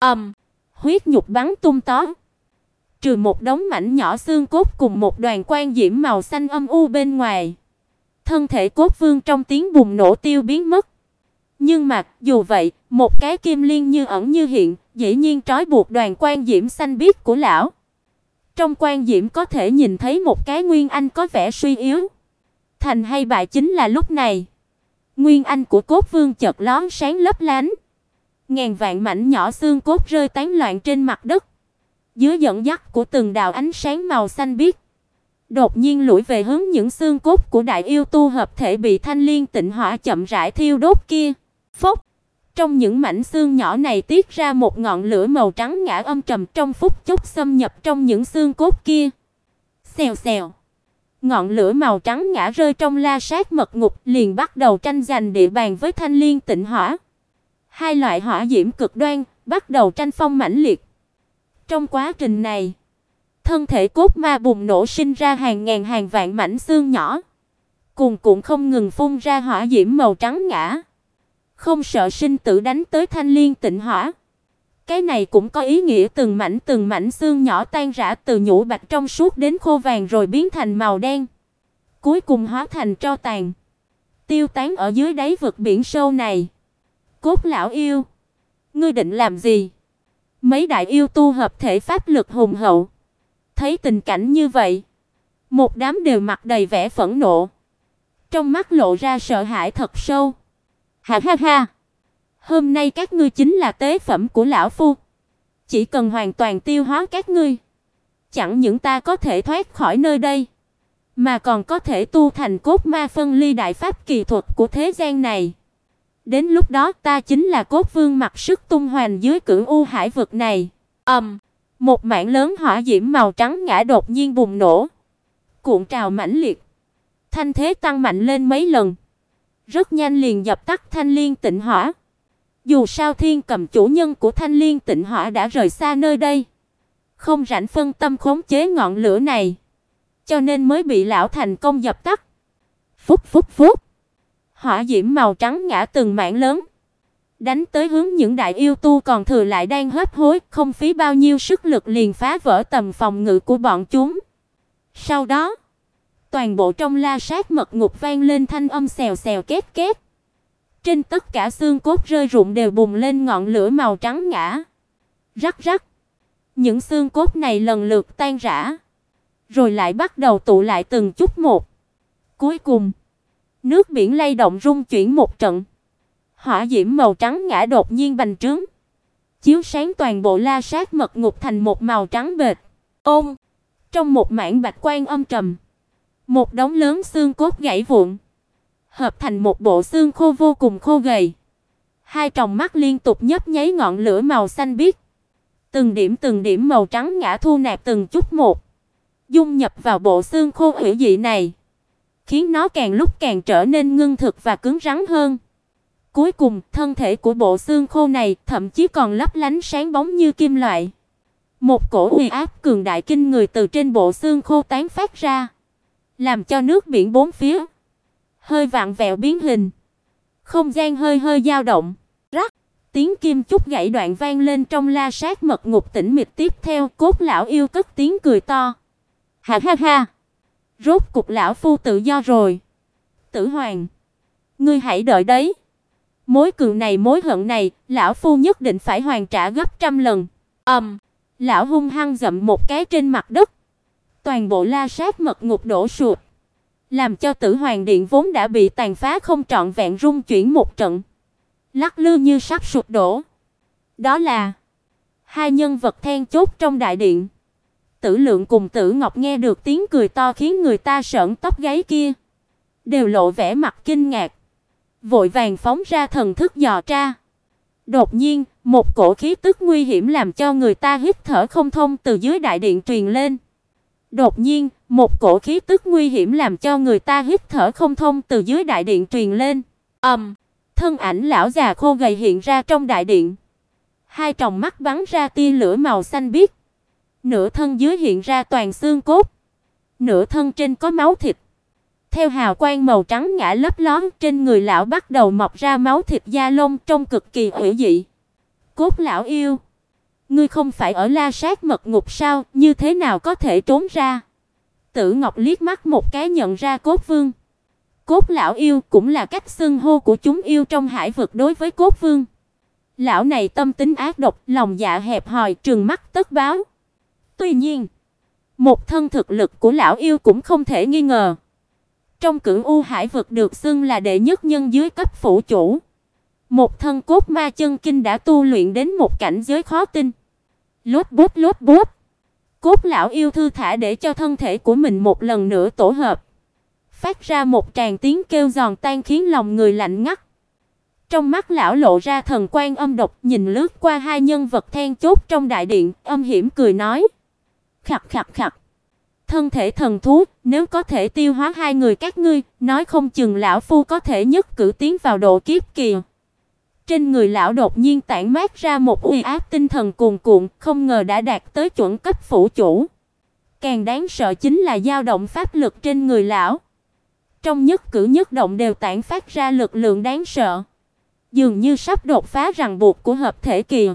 Huyết nhục bắn tung tóe. Trừ một đống mảnh nhỏ xương cốt cùng một đoàn quang diễm màu xanh âm u bên ngoài, thân thể Cốt Vương trong tiếng bùng nổ tiêu biến mất. Nhưng mà, dù vậy, một cái kim liên như ẩn như hiện, dĩ nhiên trói buộc đoàn quang diễm xanh biếc của lão. Trong quang diễm có thể nhìn thấy một cái nguyên anh có vẻ suy yếu. Thành hay bại chính là lúc này. Nguyên anh của Cốt Vương chợt lóe sáng lấp lánh. Ngàn vạn mảnh nhỏ xương cốt rơi tán loạn trên mặt đất. Dưới dẫn dắt của từng đạo ánh sáng màu xanh biếc, đột nhiên lủi về hướng những xương cốt của đại yêu tu hợp thể bị Thanh Liên Tịnh Hỏa chậm rãi thiêu đốt kia. Phốc! Trong những mảnh xương nhỏ này tiết ra một ngọn lửa màu trắng ngã âm trầm, trong phút chốc xâm nhập trong những xương cốt kia. Xèo xèo. Ngọn lửa màu trắng ngã rơi trong la sát mật ngục, liền bắt đầu tranh giành địa bàn với Thanh Liên Tịnh Hỏa. Hai loại hỏa diễm cực đoan bắt đầu tranh phong mãnh liệt. Trong quá trình này, thân thể cốt ma bùng nổ sinh ra hàng ngàn hàng vạn mảnh xương nhỏ, cuồn cuộn không ngừng phun ra hỏa diễm màu trắng ngã. Không sợ sinh tử đánh tới Thanh Liên Tịnh Hỏa. Cái này cũng có ý nghĩa từng mảnh xương nhỏ tan rã từ nhũ bạch trong suốt đến khô vàng rồi biến thành màu đen, cuối cùng hóa thành tro tàn, tiêu tán ở dưới đáy vực biển sâu này. Cốt lão yêu, ngươi định làm gì? Mấy đại yêu tu hợp thể pháp lực hùng hậu, thấy tình cảnh như vậy, một đám đều mặt đầy vẻ phẫn nộ. trong mắt lộ ra sợ hãi thật sâu. Ha ha ha, hôm nay các ngươi chính là tế phẩm của lão phu. Chỉ cần hoàn toàn tiêu hóa các ngươi, chẳng những ta có thể thoát khỏi nơi đây, mà còn có thể tu thành cốt ma phân ly đại pháp kỳ thuật của thế gian này. Đến lúc đó ta chính là cốt vương mặc sức tung hoành dưới cửu u hải vực này. Một mảng lớn hỏa diễm màu trắng ngã đột nhiên bùng nổ, cuộn trào mãnh liệt, thanh thế tăng mạnh lên mấy lần, rất nhanh liền dập tắt Thanh Liên Tịnh Hỏa. Dù sao Thiên Cầm chủ nhân của Thanh Liên Tịnh Hỏa đã rời xa nơi đây, không rảnh phân tâm khống chế ngọn lửa này, cho nên mới bị lão thành công dập tắt. Phúc phúc phúc, hỏa diễm màu trắng ngã từng mảng lớn, đánh tới hướng những đại yêu tu còn thừa lại đang hấp hối, không phí bao nhiêu sức lực liền phá vỡ tầm phòng ngự của bọn chúng. Sau đó, toàn bộ trong La Sát Mật Ngục vang lên thanh âm xèo xèo két két. Trên tất cả xương cốt rơi rụng đều bùng lên ngọn lửa màu trắng ngã. Rắc rắc. Những xương cốt này lần lượt tan rã, rồi lại bắt đầu tụ lại từng chút một. Cuối cùng, nước biển lay động rung chuyển một trận. Hỏa diễm màu trắng ngã đột nhiên bành trướng, chiếu sáng toàn bộ La Sát Mật Ngục thành một màu trắng bệt. Trong một mảng bạch quang âm trầm, một đống lớn xương cốt gãy vụn, hợp thành một bộ xương khô vô cùng khô gầy. Hai tròng mắt liên tục nhấp nháy ngọn lửa màu xanh biếc. Từng điểm màu trắng ngã thu nạp từng chút một, dung nhập vào bộ xương khô hủy dị này, khiến nó càng lúc càng trở nên ngưng thực và cứng rắn hơn. Cuối cùng, thân thể của bộ xương khô này thậm chí còn lấp lánh sáng bóng như kim loại. Một cổ uy áp cường đại kinh người từ trên bộ xương khô tán phát ra, làm cho nước biển bốn phía hơi vặn vẹo biến hình, không gian hơi hơi dao động. Rắc, tiếng kim chúc gãy đoạn vang lên trong La Sát Mật Ngục tĩnh mịch. Tiếp theo, Cốt lão yêu cất tiếng cười to. Ha ha ha, rốt cục lão phu tự do rồi. Tử Hoàng, ngươi hãy đợi đấy. Mối cừu này mối hận này, lão phu nhất định phải hoàn trả gấp trăm lần. Lão hung hăng dậm một cái trên mặt đất. Toàn bộ La Sát Mật Ngục đổ sụp, làm cho Tử Hoàng điện vốn đã bị tàn phá không trọn vẹn rung chuyển một trận, lắc lư như sắp sụp đổ. Đó là hai nhân vật then chốt trong đại điện. Tử Lượng cùng Tử Ngọc nghe được tiếng cười to khiến người ta sởn tóc gáy kia, đều lộ vẻ mặt kinh ngạc, vội vàng phóng ra thần thức dò tra. Đột nhiên, một cổ khí tức nguy hiểm làm cho người ta hít thở không thông từ dưới đại điện truyền lên. Thân ảnh lão già khô gầy hiện ra trong đại điện. Hai tròng mắt bắn ra tia lửa màu xanh biếc. Nửa thân dưới hiện ra toàn xương cốt, nửa thân trên có máu thịt. Theo hào quang màu trắng ngã lấp ló, trên người lão bắt đầu mọc ra máu thịt da lông trông cực kỳ hủy dị. Cốt lão yêu, ngươi không phải ở La Sát Mật Ngục sao, như thế nào có thể trốn ra? Tử Ngọc liếc mắt một cái nhận ra Cốt Vương. Cốt lão yêu cũng là cách xưng hô của chúng yêu trong hải vực đối với Cốt Vương. Lão này tâm tính ác độc, lòng dạ hẹp hòi, trừng mắt tất báo. Tuy nhiên, một thân thực lực của lão yêu cũng không thể nghi ngờ. Trong cửu u hải vực được xưng là đệ nhất nhân dưới cấp phủ chủ. Một thân cốt ma chân kinh đã tu luyện đến một cảnh giới khó tin. Lốt bút. Cốt lão yêu thư thả để cho thân thể của mình một lần nữa tổ hợp, phát ra một tràng tiếng kêu giòn tan khiến lòng người lạnh ngắt. Trong mắt lão lộ ra thần quang âm độc, nhìn lướt qua hai nhân vật then chốt trong đại điện, âm hiểm cười nói: "Khặc khặc khặc. Thân thể thần thú, nếu có thể tiêu hóa hai người các ngươi, nói không chừng lão phu có thể nhất cử tiến vào độ kiếp kỳ." Trên người lão đột nhiên tản mát ra một uy áp tinh thần cuồn cuộn, không ngờ đã đạt tới chuẩn cấp phủ chủ. Càng đáng sợ chính là dao động pháp lực trên người lão. Trong nhất cử nhất động đều tản phát ra lực lượng đáng sợ, dường như sắp đột phá ràng buộc của hợp thể kỳ.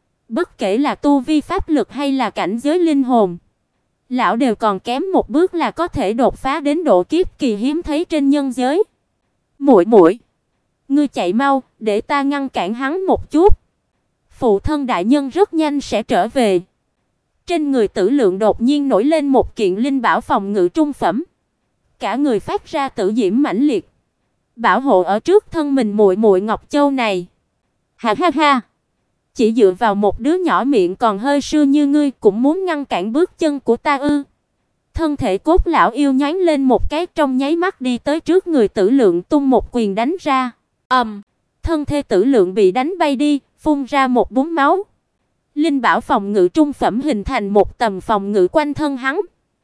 Bất kể là tu vi pháp lực hay là cảnh giới linh hồn, lão đều còn kém một bước là có thể đột phá đến độ kiếp kỳ hiếm thấy trên nhân giới. Muội muội, ngươi chạy mau, để ta ngăn cản hắn một chút. Phụ thân đại nhân rất nhanh sẽ trở về. Trên người Tử Lượng đột nhiên nổi lên một kiện linh bảo phòng ngự trung phẩm. cả người phát ra tự diễm mãnh liệt, bảo hộ ở trước thân mình muội muội Ngọc Châu này. Ha ha ha, chỉ dựa vào một đứa nhỏ miệng còn hơi sưa như ngươi cũng muốn ngăn cản bước chân của ta ư? Thân thể Cốt lão yêu nhoáng lên một cái, trong nháy mắt đi tới trước người Tử Lượng tung một quyền đánh ra. Thân thể Tử Lượng bị đánh bay đi, phun ra một búng máu. Linh bảo phòng ngự trung phẩm hình thành một tầm phòng ngự quanh thân hắn,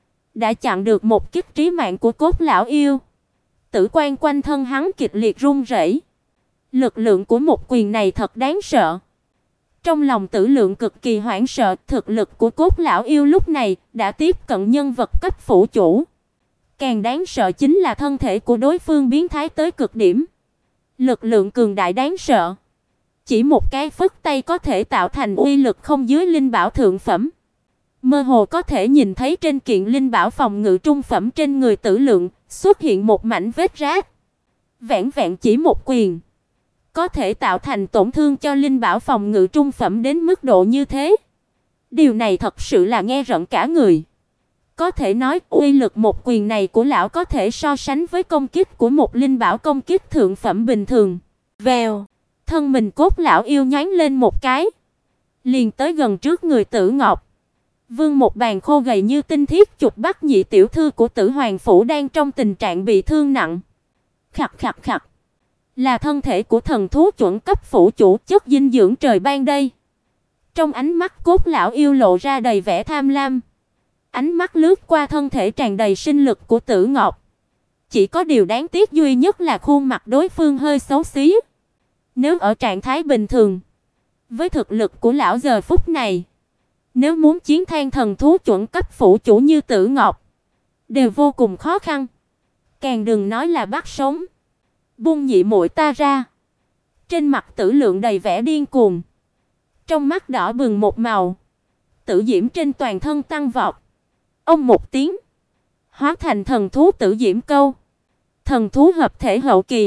đã chặn được một kích trí mạng của Cốt lão yêu. Tử quan quanh thân hắn kịch liệt run rẩy. Lực lượng của một quyền này thật đáng sợ. Trong lòng Tử Lượng cực kỳ hoảng sợ, thực lực của Cốt lão yêu lúc này đã tiếp cận nhân vật cấp phủ chủ. Càng đáng sợ chính là thân thể của đối phương biến thái tới cực điểm. Lực lượng cường đại đáng sợ. Chỉ một cái phất tay có thể tạo thành uy lực không dưới linh bảo thượng phẩm. Mơ hồ có thể nhìn thấy trên kiện linh bảo phòng ngự trung phẩm trên người Tử Lượng xuất hiện một mảnh vết rách. Vẹn vẹn chỉ một quyền có thể tạo thành tổn thương cho linh bảo phòng ngự trung phẩm đến mức độ như thế. Điều này thật sự là nghe rợn cả người. Có thể nói uy lực một quyền này của lão có thể so sánh với công kích của một linh bảo công kích thượng phẩm bình thường. Vèo, thân mình Cốt lão yêu nhoáng lên một cái, liền tới gần trước người Tử Ngọc. Vương một bàn khô gầy như tinh thiết chụp bắt nhị tiểu thư của Tử Hoàng phủ đang trong tình trạng bị thương nặng. Khặc khặc khặc, là thân thể của thần thú chuẩn cấp phủ chủ, chất dinh dưỡng trời ban đây. Trong ánh mắt Cốt lão yêu lộ ra đầy vẻ tham lam. Ánh mắt lướt qua thân thể tràn đầy sinh lực của Tử Ngọc. Chỉ có điều đáng tiếc duy nhất là khuôn mặt đối phương hơi xấu xí. Nếu ở trạng thái bình thường, với thực lực của lão giờ phút này, nếu muốn chiến thắng thần thú chuẩn cấp phủ chủ như Tử Ngọc, đều vô cùng khó khăn. Càng đừng nói là bắt sống. Buông nhị muội ta ra. Trên mặt Tử Lượng đầy vẻ điên cuồng, trong mắt đỏ bừng một màu, tử diễm trên toàn thân tăng vọt. Ông một tiếng, hóa thành thần thú Tử Diễm Câu. Thần thú hợp thể hậu kỳ.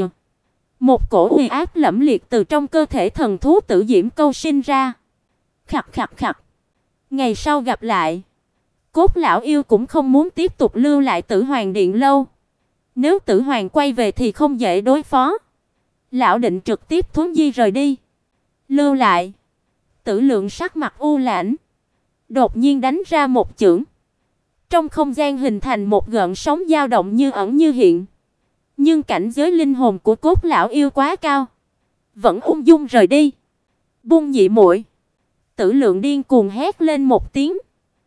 Một cổ uy áp lẫm liệt từ trong cơ thể thần thú Tử Diễm Câu sinh ra. Khặc khặc khặc. Ngày sau gặp lại, Cốt lão yêu cũng không muốn tiếp tục lưu lại Tử Hoàng điện lâu. Nếu Tử Hoàng quay về thì không dễ đối phó. Lão định trực tiếp thuấn di rời đi. Lưu lại. Tử Lượng sắc mặt u lãnh, đột nhiên đánh ra một chưởng. Trong không gian hình thành một gợn sóng dao động như ẩn như hiện. Nhưng cảnh giới linh hồn của Cốt lão yêu quá cao, vẫn ung dung rời đi. Buông nhị muội. Tử Lượng điên cuồng hét lên một tiếng,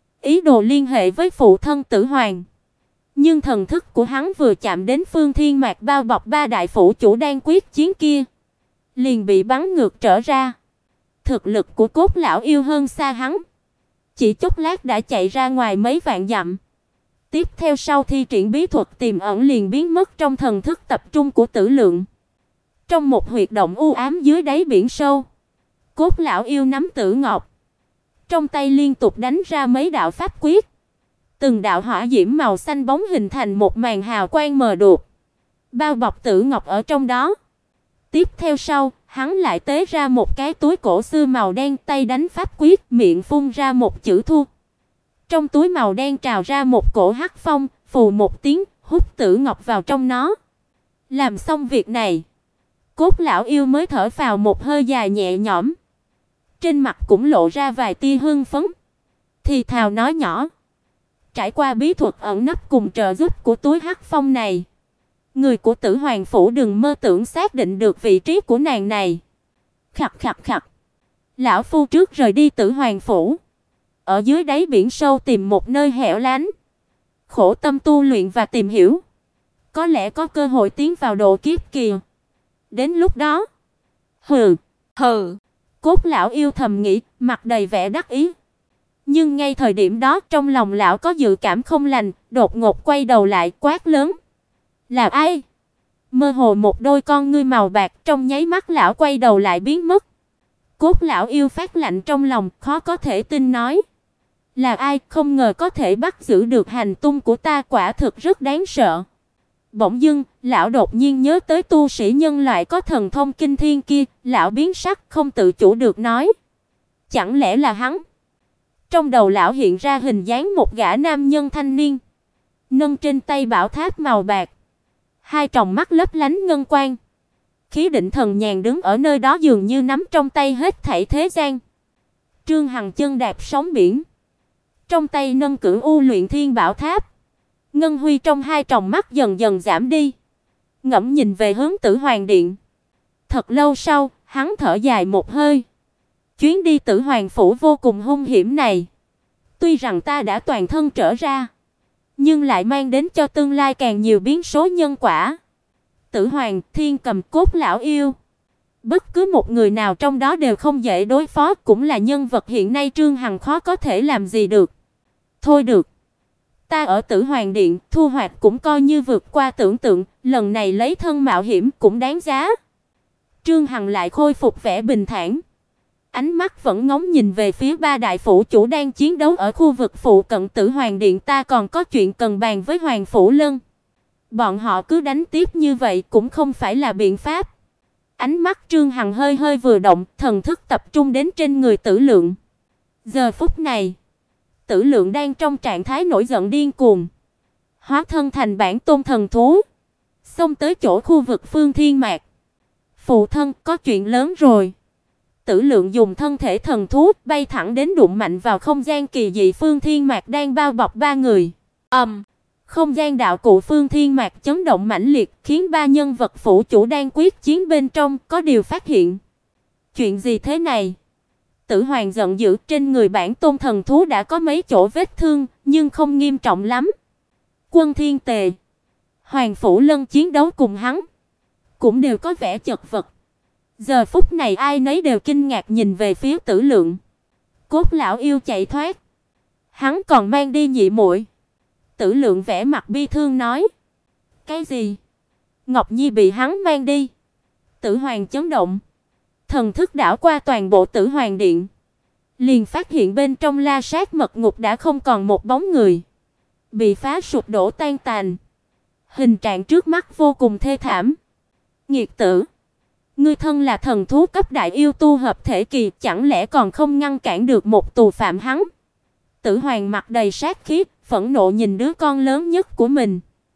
ý đồ liên hệ với phụ thân Tử Hoàng. Nhưng thần thức của hắn vừa chạm đến phương thiên mạc bao bọc ba đại phủ chủ đang quyết chiến kia, liền bị bắn ngược trở ra. Thực lực của Cốt lão yêu hơn xa hắn, chỉ chốc lát đã chạy ra ngoài mấy vạn dặm. Tiếp theo sau thi triển bí thuật tiềm ẩn liền biến mất trong thần thức tập trung của Tử Lượng. Trong một huyệt động u ám dưới đáy biển sâu, Cốt lão yêu nắm Tử Ngọc, trong tay liên tục đánh ra mấy đạo pháp quyết. Từng đạo hỏa diễm màu xanh bóng hình thành một màn hào quang mờ đục, bao bọc Tử Ngọc ở trong đó. Tiếp theo sau, hắn lại tế ra một cái túi cổ xưa màu đen, tay đánh pháp quyết, miệng phun ra một chữ thu. Trong túi màu đen trào ra một cổ hắc phong, phù một tiếng, hút Tử Ngọc vào trong nó. Làm xong việc này, Cốt lão yêu mới thở phào một hơi dài nhẹ nhõm. Trên mặt cũng lộ ra vài tia hưng phấn, thì thào nói nhỏ: trải qua bí thuật ẩn nấp cùng trợ giúp của túi hắc phong này, người của Tử Hoàng phủ đừng mơ tưởng xác định được vị trí của nàng này. Khặc khặc khặc. Lão phu trước rời đi Tử Hoàng phủ, ở dưới đáy biển sâu tìm một nơi hẻo lánh, khổ tâm tu luyện và tìm hiểu, có lẽ có cơ hội tiến vào độ kiếp kỳ. Đến lúc đó, hừ, Cốt lão yêu thầm nghĩ, mặt đầy vẻ đắc ý. Nhưng ngay thời điểm đó, trong lòng lão có dự cảm không lành, đột ngột quay đầu lại quát lớn: "Là ai?" Mơ hồ một đôi con ngươi màu bạc, trong nháy mắt lão quay đầu lại biến mất. Cốt lão yêu phát lạnh trong lòng, khó có thể tin nói: "Là ai? Không ngờ có thể bắt giữ được hành tung của ta, quả thực rất đáng sợ." Bỗng dưng, lão đột nhiên nhớ tới tu sĩ nhân loại có thần thông kinh thiên kia, lão biến sắc, không tự chủ được nói: "Chẳng lẽ là hắn?" Trong đầu lão hiện ra hình dáng một gã nam nhân thanh niên, nâng trên tay bảo tháp màu bạc, hai tròng mắt lấp lánh ngân quang. Khí định thần nhàn đứng ở nơi đó dường như nắm trong tay hết thảy thế gian. Trương Hằng chân đạp sóng biển, trong tay nâng Cửu U Luyện Thiên Bảo Tháp. Ngân huy trong hai tròng mắt dần dần giảm đi, ngẫm nhìn về hướng Tử Hoàng Điện. Thật lâu sau, hắn thở dài một hơi. Chuyến đi Tử Hoàng phủ vô cùng hung hiểm này, tuy rằng ta đã toàn thân trở ra, nhưng lại mang đến cho tương lai càng nhiều biến số nhân quả. Tử Hoàng, Thiên Cầm, Cốt lão yêu, bất cứ một người nào trong đó đều không dễ đối phó, cũng là nhân vật hiện nay Trương Hằng khó có thể làm gì được. Thôi được, ta ở Tử Hoàng Điện thu hoạch cũng coi như vượt qua tưởng tượng, lần này lấy thân mạo hiểm cũng đáng giá. Trương Hằng lại khôi phục vẻ bình thản, ánh mắt vẫn ngóng nhìn về phía ba đại phủ chủ đang chiến đấu ở khu vực phụ cận Tử Hoàng Điện. Ta còn có chuyện cần bàn với Hoàng phủ Lân. Bọn họ cứ đánh tiếp như vậy cũng không phải là biện pháp. Ánh mắt Trương Hằng hơi hơi vừa động, thần thức tập trung đến trên người Tử Lượng. Giờ phút này, Tử Lượng đang trong trạng thái nổi giận điên cuồng, hóa thân thành bản tôn thần thú, xông tới chỗ khu vực Phương Thiên Mạc. Phụ thân, có chuyện lớn rồi. Tử Lượng dùng thân thể thần thú bay thẳng đến đụng mạnh vào không gian kỳ dị Phương Thiên Mạc đang bao bọc ba người. Không gian đạo cụ Phương Thiên Mạc chấn động mãnh liệt, khiến ba nhân vật phụ chủ đang quyết chiến bên trong có điều phát hiện. Chuyện gì thế này? Tử Hoàng giận dữ, trên người bản tôn thần thú đã có mấy chỗ vết thương, nhưng không nghiêm trọng lắm. Quân Thiên Tề, Hoàng phủ Lân chiến đấu cùng hắn, cũng đều có vẻ chật vật. Giờ phút này ai nấy đều kinh ngạc nhìn về phía Tử Lượng. Cốt lão yêu chạy thoát, hắn còn mang đi nhị muội. Tử Lượng vẻ mặt bi thương nói. Cái gì? Ngọc Nhi bị hắn mang đi? Tử Hoàng chấn động, thần thức đảo qua toàn bộ Tử Hoàng Điện, liền phát hiện bên trong La Sát mật ngục đã không còn một bóng người, bị phá sụp đổ tan tành. Hình trạng trước mắt vô cùng thê thảm. Nghiệt tử, ngươi thân là thần thú cấp đại yêu tu hợp thể kỳ, chẳng lẽ còn không ngăn cản được một tù phạm hắn? Tử Hoàng mặt đầy sát khí, phẫn nộ nhìn đứa con lớn nhất của mình.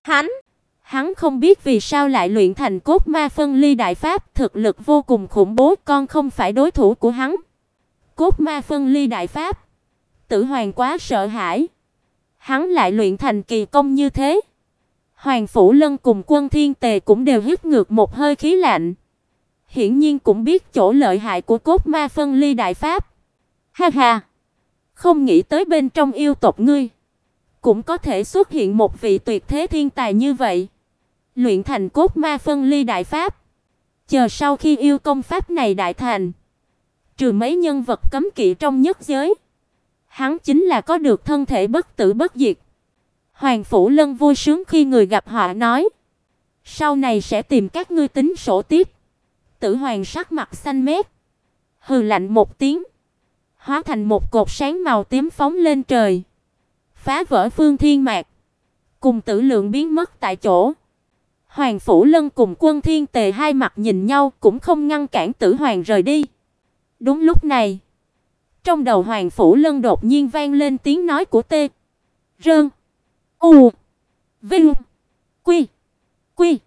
Hắn không biết vì sao lại luyện thành Cốt Ma Phân Ly đại pháp, thực lực vô cùng khủng bố, con không phải đối thủ của hắn. Cốt Ma Phân Ly đại pháp? Tử Hoàng quá sợ hãi. Hắn lại luyện thành kỳ công như thế. Hoàng phủ Lân cùng Quân Thiên Tề cũng đều hít ngược một hơi khí lạnh. Hiển nhiên cũng biết chỗ lợi hại của Cốt Ma Phân Ly đại pháp. Ha ha, không nghĩ tới bên trong yêu tộc ngươi cũng có thể xuất hiện một vị tuyệt thế thiên tài như vậy, luyện thành Cốt Ma Phân Ly đại pháp. Chờ sau khi yêu công pháp này đại thành, trừ mấy nhân vật cấm kỵ trong nhất giới, hắn chính là có được thân thể bất tử bất diệt. Hoàng phủ Lân vui sướng khi người gặp họa nói, sau này sẽ tìm các ngươi tính sổ tiếp. Tử Hoàng sắc mặt xanh mét, hừ lạnh một tiếng, hóa thành một cột sáng màu tím phóng lên trời, phá vỡ Phương Thiên Mạc, cùng Tử Lượng biến mất tại chỗ. Hoàng phủ Lân cùng Quân Thiên Tề hai mặt nhìn nhau, cũng không ngăn cản Tử Hoàng rời đi. Đúng lúc này, trong đầu Hoàng phủ Lân đột nhiên vang lên tiếng nói của Tê Rơn U Vinh Quy Quy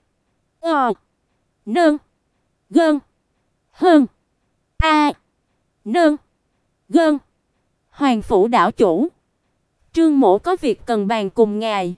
Nơn Gơn Hơn A Nơn Gơn. Hoàng phủ đảo chủ, Trương mỗ có việc cần bàn cùng ngài.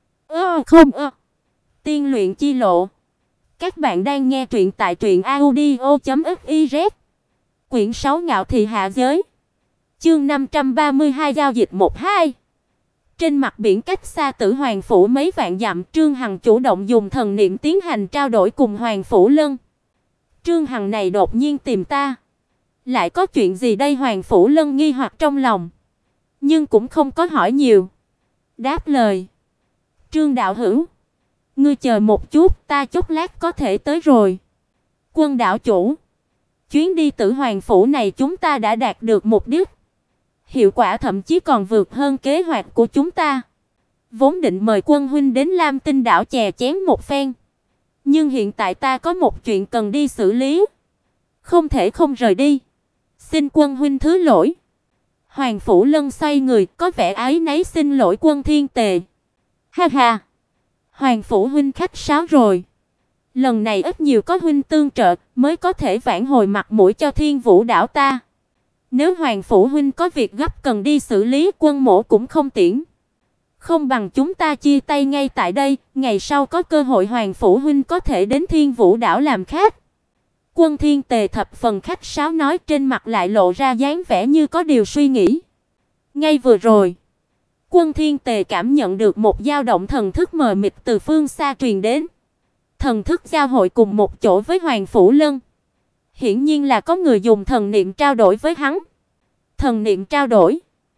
Tiên luyện chi lộ. Các bạn đang nghe truyện tại truyệnaudio.fiz. Quyển 6 Ngạo thị hạ giới. Chương 532 giao dịch 12. Trên mặt biển cách xa Tử Hoàng phủ mấy vạn dặm, Trương Hằng chủ động dùng thần niệm tiến hành trao đổi cùng Hoàng phủ Lân. Trương Hằng này đột nhiên tìm ta, lại có chuyện gì đây? Hoàng phủ Lân nghi hoặc trong lòng, nhưng cũng không có hỏi nhiều, đáp lời: Trương đạo hữu, ngươi chờ một chút, ta chốc lát có thể tới rồi. Quân đạo chủ, chuyến đi Tử Hoàng phủ này chúng ta đã đạt được mục đích, hiệu quả thậm chí còn vượt hơn kế hoạch của chúng ta. Vốn định mời Quân huynh đến Lam Tinh đảo chè chén một phen, nhưng hiện tại ta có một chuyện cần đi xử lý, không thể không rời đi. Xin Quân huynh thứ lỗi. Hoàng phủ Lân xoay người, có vẻ áy náy xin lỗi Quân Thiên Tề. Ha ha, Hoàng phủ huynh khách sáo rồi. Lần này ít nhiều có huynh tương trợ, mới có thể vãn hồi mặt mũi cho Thiên Vũ đảo ta. Nếu Hoàng phủ huynh có việc gấp cần đi xử lý, Quân mỗ cũng không tiễn. Không bằng chúng ta chia tay ngay tại đây, ngày sau có cơ hội Hoàng phủ huynh có thể đến Thiên Vũ đảo làm khách. Quân Thiên Tề thập phần khách sáo nói, trên mặt lại lộ ra dáng vẻ như có điều suy nghĩ. Ngay vừa rồi, Quân Thiên Tề cảm nhận được một dao động thần thức mờ mịt từ phương xa truyền đến. Thần thức giao hội cùng một chỗ với Hoàng phủ Lân. Hiển nhiên là có người dùng thần niệm trao đổi với hắn. Thần niệm trao đổi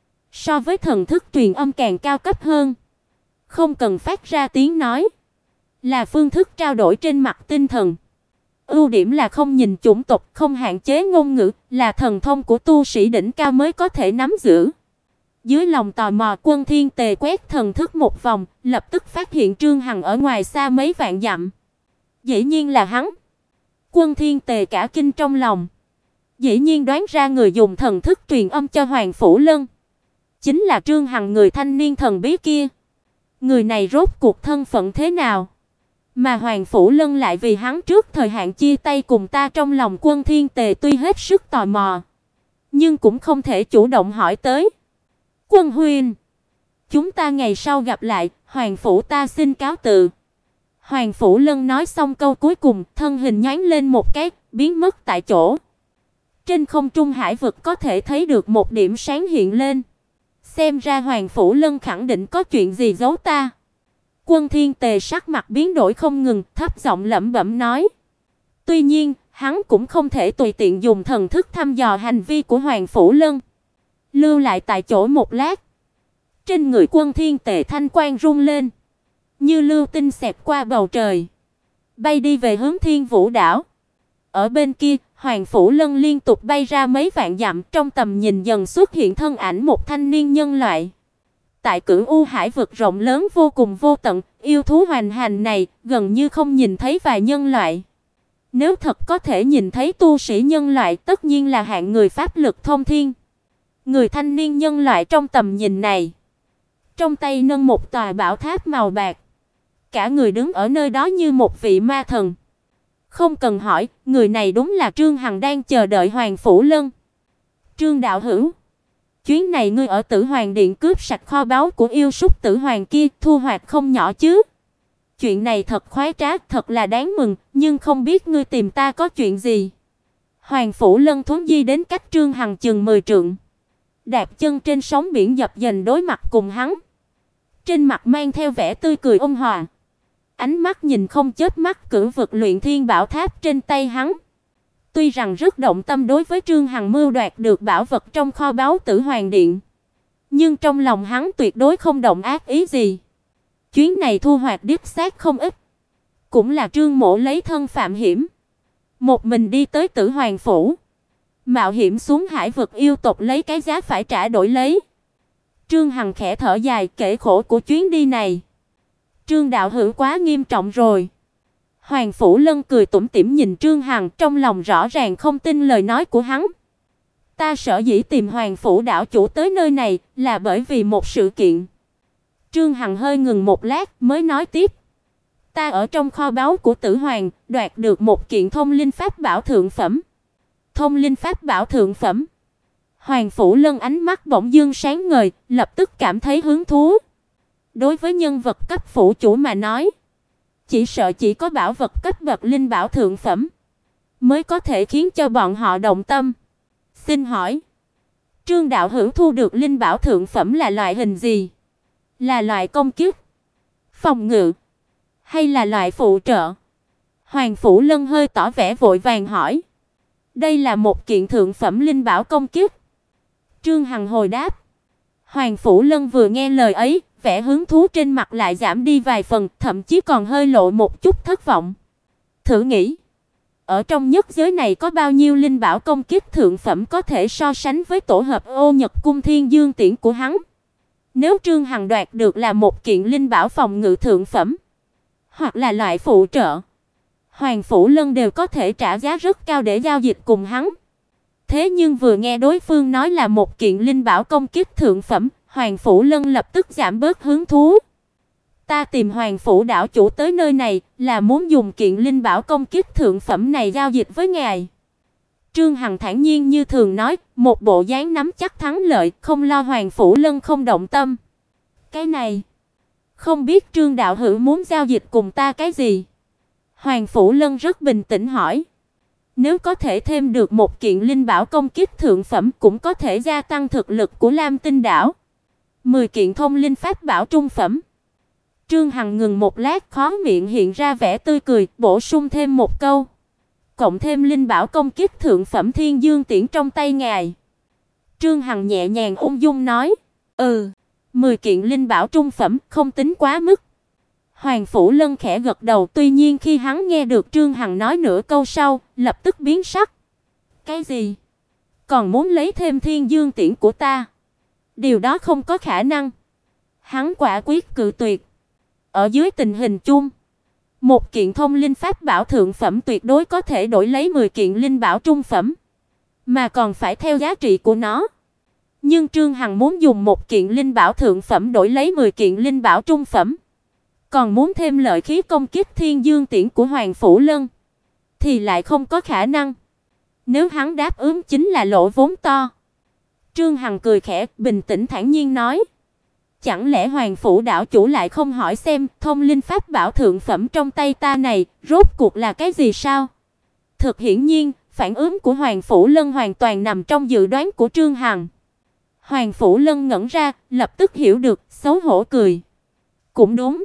so với thần thức truyền âm càng cao cấp hơn, không cần phát ra tiếng nói, là phương thức trao đổi trên mặt tinh thần. Ưu điểm là không nhìn chủng tộc, không hạn chế ngôn ngữ, là thần thông của tu sĩ đỉnh cao mới có thể nắm giữ. Dưới lòng tò mò, Quân Thiên Tề quét thần thức một vòng, lập tức phát hiện Trương Hằng ở ngoài xa mấy vạn dặm. Dĩ nhiên là hắn. Quân Thiên Tề cả kinh trong lòng. Dĩ nhiên đoán ra người dùng thần thức truyền âm cho Hoàng phủ Lân chính là Trương Hằng, người thanh niên thần bí kia. Người này rốt cuộc thân phận thế nào, mà Hoàng phủ Lân lại vì hắn trước thời hạn chia tay cùng ta? Trong lòng Quân Thiên Tề tuy hết sức tò mò, nhưng cũng không thể chủ động hỏi tới. Quân huynh, chúng ta ngày sau gặp lại, Hoàng phủ ta xin cáo từ. Hoàng phủ Lân nói xong câu cuối cùng, thân hình nhoáng lên một cái, biến mất tại chỗ. Trên không trung hải vực có thể thấy được một điểm sáng hiện lên. Xem ra Hoàng phủ Lân khẳng định có chuyện gì giấu ta. Quân Thiên Tề sắc mặt biến đổi không ngừng, thấp giọng lẩm bẩm nói. Tuy nhiên, hắn cũng không thể tùy tiện dùng thần thức thăm dò hành vi của Hoàng phủ Lân. Lưu lại tại chỗ một lát, trên người Quân Thiên Tề thanh quang rung lên, như lưu tinh xẹt qua bầu trời, bay đi về hướng Thiên Vũ đảo. Ở bên kia, Hoàng phủ Lân liên tục bay ra mấy vạn dặm, trong tầm nhìn dần xuất hiện thân ảnh một thanh niên nhân loại. Tại Cửu U hải vực rộng lớn vô cùng vô tận, yêu thú hoành hành này, gần như không nhìn thấy vài nhân loại. Nếu thật có thể nhìn thấy tu sĩ nhân loại, tất nhiên là hạng người pháp lực thông thiên. Người thanh niên nhân loại trong tầm nhìn này, trong tay nâng một tòa bảo tháp màu bạc, cả người đứng ở nơi đó như một vị ma thần. Không cần hỏi, người này đúng là Trương Hằng đang chờ đợi Hoàng phủ Lân. Trương đạo hữu, chuyến này ngươi ở Tử Hoàng điện cướp sạch kho báu của yêu súc Tử Hoàng kia, thu hoạch không nhỏ chứ? Chuyện này thật khoái trá, thật là đáng mừng, nhưng không biết ngươi tìm ta có chuyện gì? Hoàng phủ Lân thuấn di đến cách Trương Hằng chừng 10 trượng, đạp chân trên sóng biển dập dềnh đối mặt cùng hắn. Trên mặt mang theo vẻ tươi cười ôn hòa, ánh mắt nhìn không chớp mắt cửu vực luyện thiên bảo tháp trên tay hắn. Tuy rằng rất động tâm đối với Trương Hằng mưu đoạt được bảo vật trong kho báu Tử Hoàng điện, nhưng trong lòng hắn tuyệt đối không động ác ý gì. Chuyến này thu hoạch đích xác không ít, cũng là Trương mỗ lấy thân phạm hiểm, một mình đi tới Tử Hoàng phủ, mạo hiểm xuống hải vực yêu tộc lấy cái giá phải trả đổi lấy. Trương Hằng khẽ thở dài kể khổ của chuyến đi này. Trương đạo hữu quá nghiêm trọng rồi. Hoàng phủ Lân cười tủm tỉm nhìn Trương Hằng, trong lòng rõ ràng không tin lời nói của hắn. Ta sở dĩ tìm Hoàng phủ đảo chủ tới nơi này là bởi vì một sự kiện. Trương Hằng hơi ngừng một lát mới nói tiếp. Ta ở trong kho báu của Tử Hoàng đoạt được một kiện thông linh pháp bảo thượng phẩm. Thông linh pháp bảo thượng phẩm? Hoàng phủ Lân ánh mắt bỗng dưng sáng ngời, lập tức cảm thấy hứng thú. Đối với nhân vật cấp phủ chủ mà nói, chỉ sợ chỉ có bảo vật cấp bậc linh bảo thượng phẩm mới có thể khiến cho bọn họ động tâm. Xin hỏi, Trương đạo hữu thu được linh bảo thượng phẩm là loại hình gì? Là loại công kích, phòng ngự, hay là loại phụ trợ? Hoàng phủ Lân hơi tỏ vẻ vội vàng hỏi. Đây là một kiện thượng phẩm linh bảo công kích. Trương Hằng hồi đáp. Hoàng phủ Lân vừa nghe lời ấy, vẻ hứng thú trên mặt lại giảm đi vài phần, thậm chí còn hơi lộ một chút thất vọng. Thử nghĩ, ở trong nhất giới này có bao nhiêu linh bảo công kích thượng phẩm có thể so sánh với tổ hợp Ô Nhật Cung Thiên Dương Tiễn của hắn? Nếu Trương Hằng đoạt được là một kiện linh bảo phòng ngự thượng phẩm, hoặc là loại phụ trợ, Hoàng phủ Lân đều có thể trả giá rất cao để giao dịch cùng hắn. Thế nhưng vừa nghe đối phương nói là một kiện linh bảo công kích thượng phẩm, Hoàng phủ Lân lập tức giảm bớt hứng thú. Ta tìm Hoàng phủ đảo chủ tới nơi này là muốn dùng kiện linh bảo công kích thượng phẩm này giao dịch với ngài." Trương Hằng thản nhiên như thường nói, một bộ dáng nắm chắc thắng lợi, không lo Hoàng phủ Lân không động tâm. "Cái này, không biết Trương đạo hữu muốn giao dịch cùng ta cái gì?" Hoàng phủ Lân rất bình tĩnh hỏi. "Nếu có thể thêm được một kiện linh bảo công kích thượng phẩm cũng có thể gia tăng thực lực của Lam Tinh đảo. 10 kiện thông linh pháp bảo trung phẩm." Trương Hằng ngừng một lát, khóe miệng hiện ra vẻ tươi cười, bổ sung thêm một câu: "Cộng thêm linh bảo công kích thượng phẩm Thiên Dương Tiễn trong tay ngài." Trương Hằng nhẹ nhàng ung dung nói: "Ừ, 10 kiện linh bảo trung phẩm không tính quá mức." Hoàng phủ Lân khẽ gật đầu, tuy nhiên khi hắn nghe được Trương Hằng nói nửa câu sau, lập tức biến sắc. "Cái gì? Còn muốn lấy thêm Thiên Dương Tiễn của ta?" "Điều đó không có khả năng." Hắn quả quyết cự tuyệt. Ở dưới tình hình chung, một kiện thông linh pháp bảo thượng phẩm tuyệt đối có thể đổi lấy 10 kiện linh bảo trung phẩm, mà còn phải theo giá trị của nó. Nhưng Trương Hằng muốn dùng một kiện linh bảo thượng phẩm đổi lấy 10 kiện linh bảo trung phẩm, còn muốn thêm lợi khí công kích Thiên Dương Tiễn của Hoàng phủ Lân, thì lại không có khả năng. Nếu hắn đáp ứng chính là lỗ vốn to. Trương Hằng cười khẽ, bình tĩnh thản nhiên nói: "Chẳng lẽ Hoàng phủ đảo chủ lại không hỏi xem thông linh pháp bảo thượng phẩm trong tay ta này rốt cuộc là cái gì sao?" Thực hiển nhiên, phản ứng của Hoàng phủ Lân hoàn toàn nằm trong dự đoán của Trương Hằng. Hoàng phủ Lân ngẩn ra, lập tức hiểu được, xấu hổ cười. "Cũng đúng.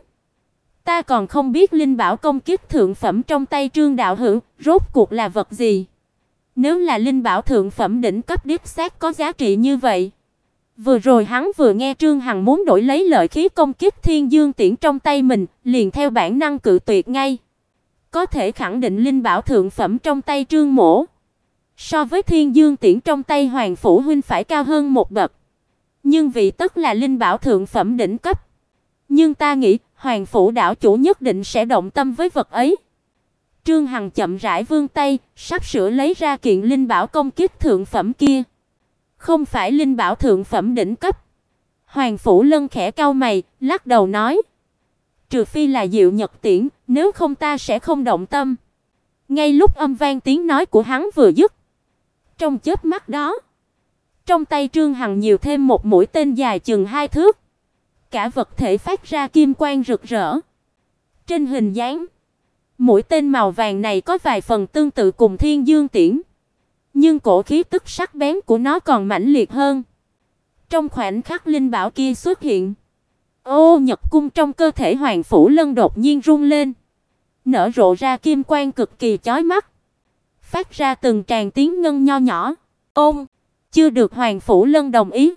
Ta còn không biết linh bảo công kích thượng phẩm trong tay Trương đạo hữu rốt cuộc là vật gì. Nếu là linh bảo thượng phẩm đỉnh cấp đích xác có giá trị như vậy." Vừa rồi hắn vừa nghe Trương Hằng muốn đổi lấy lợi khí công kích Thiên Dương Tiễn trong tay mình, liền theo bản năng cự tuyệt ngay. Có thể khẳng định linh bảo thượng phẩm trong tay Trương mỗ so với Thiên Dương Tiễn trong tay Hoàng phủ huynh phải cao hơn một bậc. Nhưng vị tất là linh bảo thượng phẩm đỉnh cấp. Nhưng ta nghĩ Hoàng phủ đảo chủ nhất định sẽ động tâm với vật ấy. Trương Hằng chậm rãi vươn tay, sắp sửa lấy ra kiện linh bảo công kích thượng phẩm kia. "Không phải linh bảo thượng phẩm đỉnh cấp." Hoàng phủ Lân khẽ cau mày, lắc đầu nói: "Trừ phi là Diệu Nhật Tiễn, nếu không ta sẽ không động tâm." Ngay lúc âm vang tiếng nói của hắn vừa dứt, trong chớp mắt đó, trong tay Trương Hằng nhiều thêm một mũi tên dài chừng 2 thước. Cả vật thể phát ra kim quang rực rỡ. Trên hình dáng, mũi tên màu vàng này có vài phần tương tự cùng Thiên Dương Tiễn, nhưng cổ khí tức sắc bén của nó còn mãnh liệt hơn. Trong khoảnh khắc linh bảo kia xuất hiện, Ô Nhật cung trong cơ thể Hoàng phủ Lân đột nhiên rung lên, nở rộ ra kim quang cực kỳ chói mắt, phát ra từng tràng tiếng ngân nho nhỏ. Ôm, chưa được Hoàng phủ Lân đồng ý,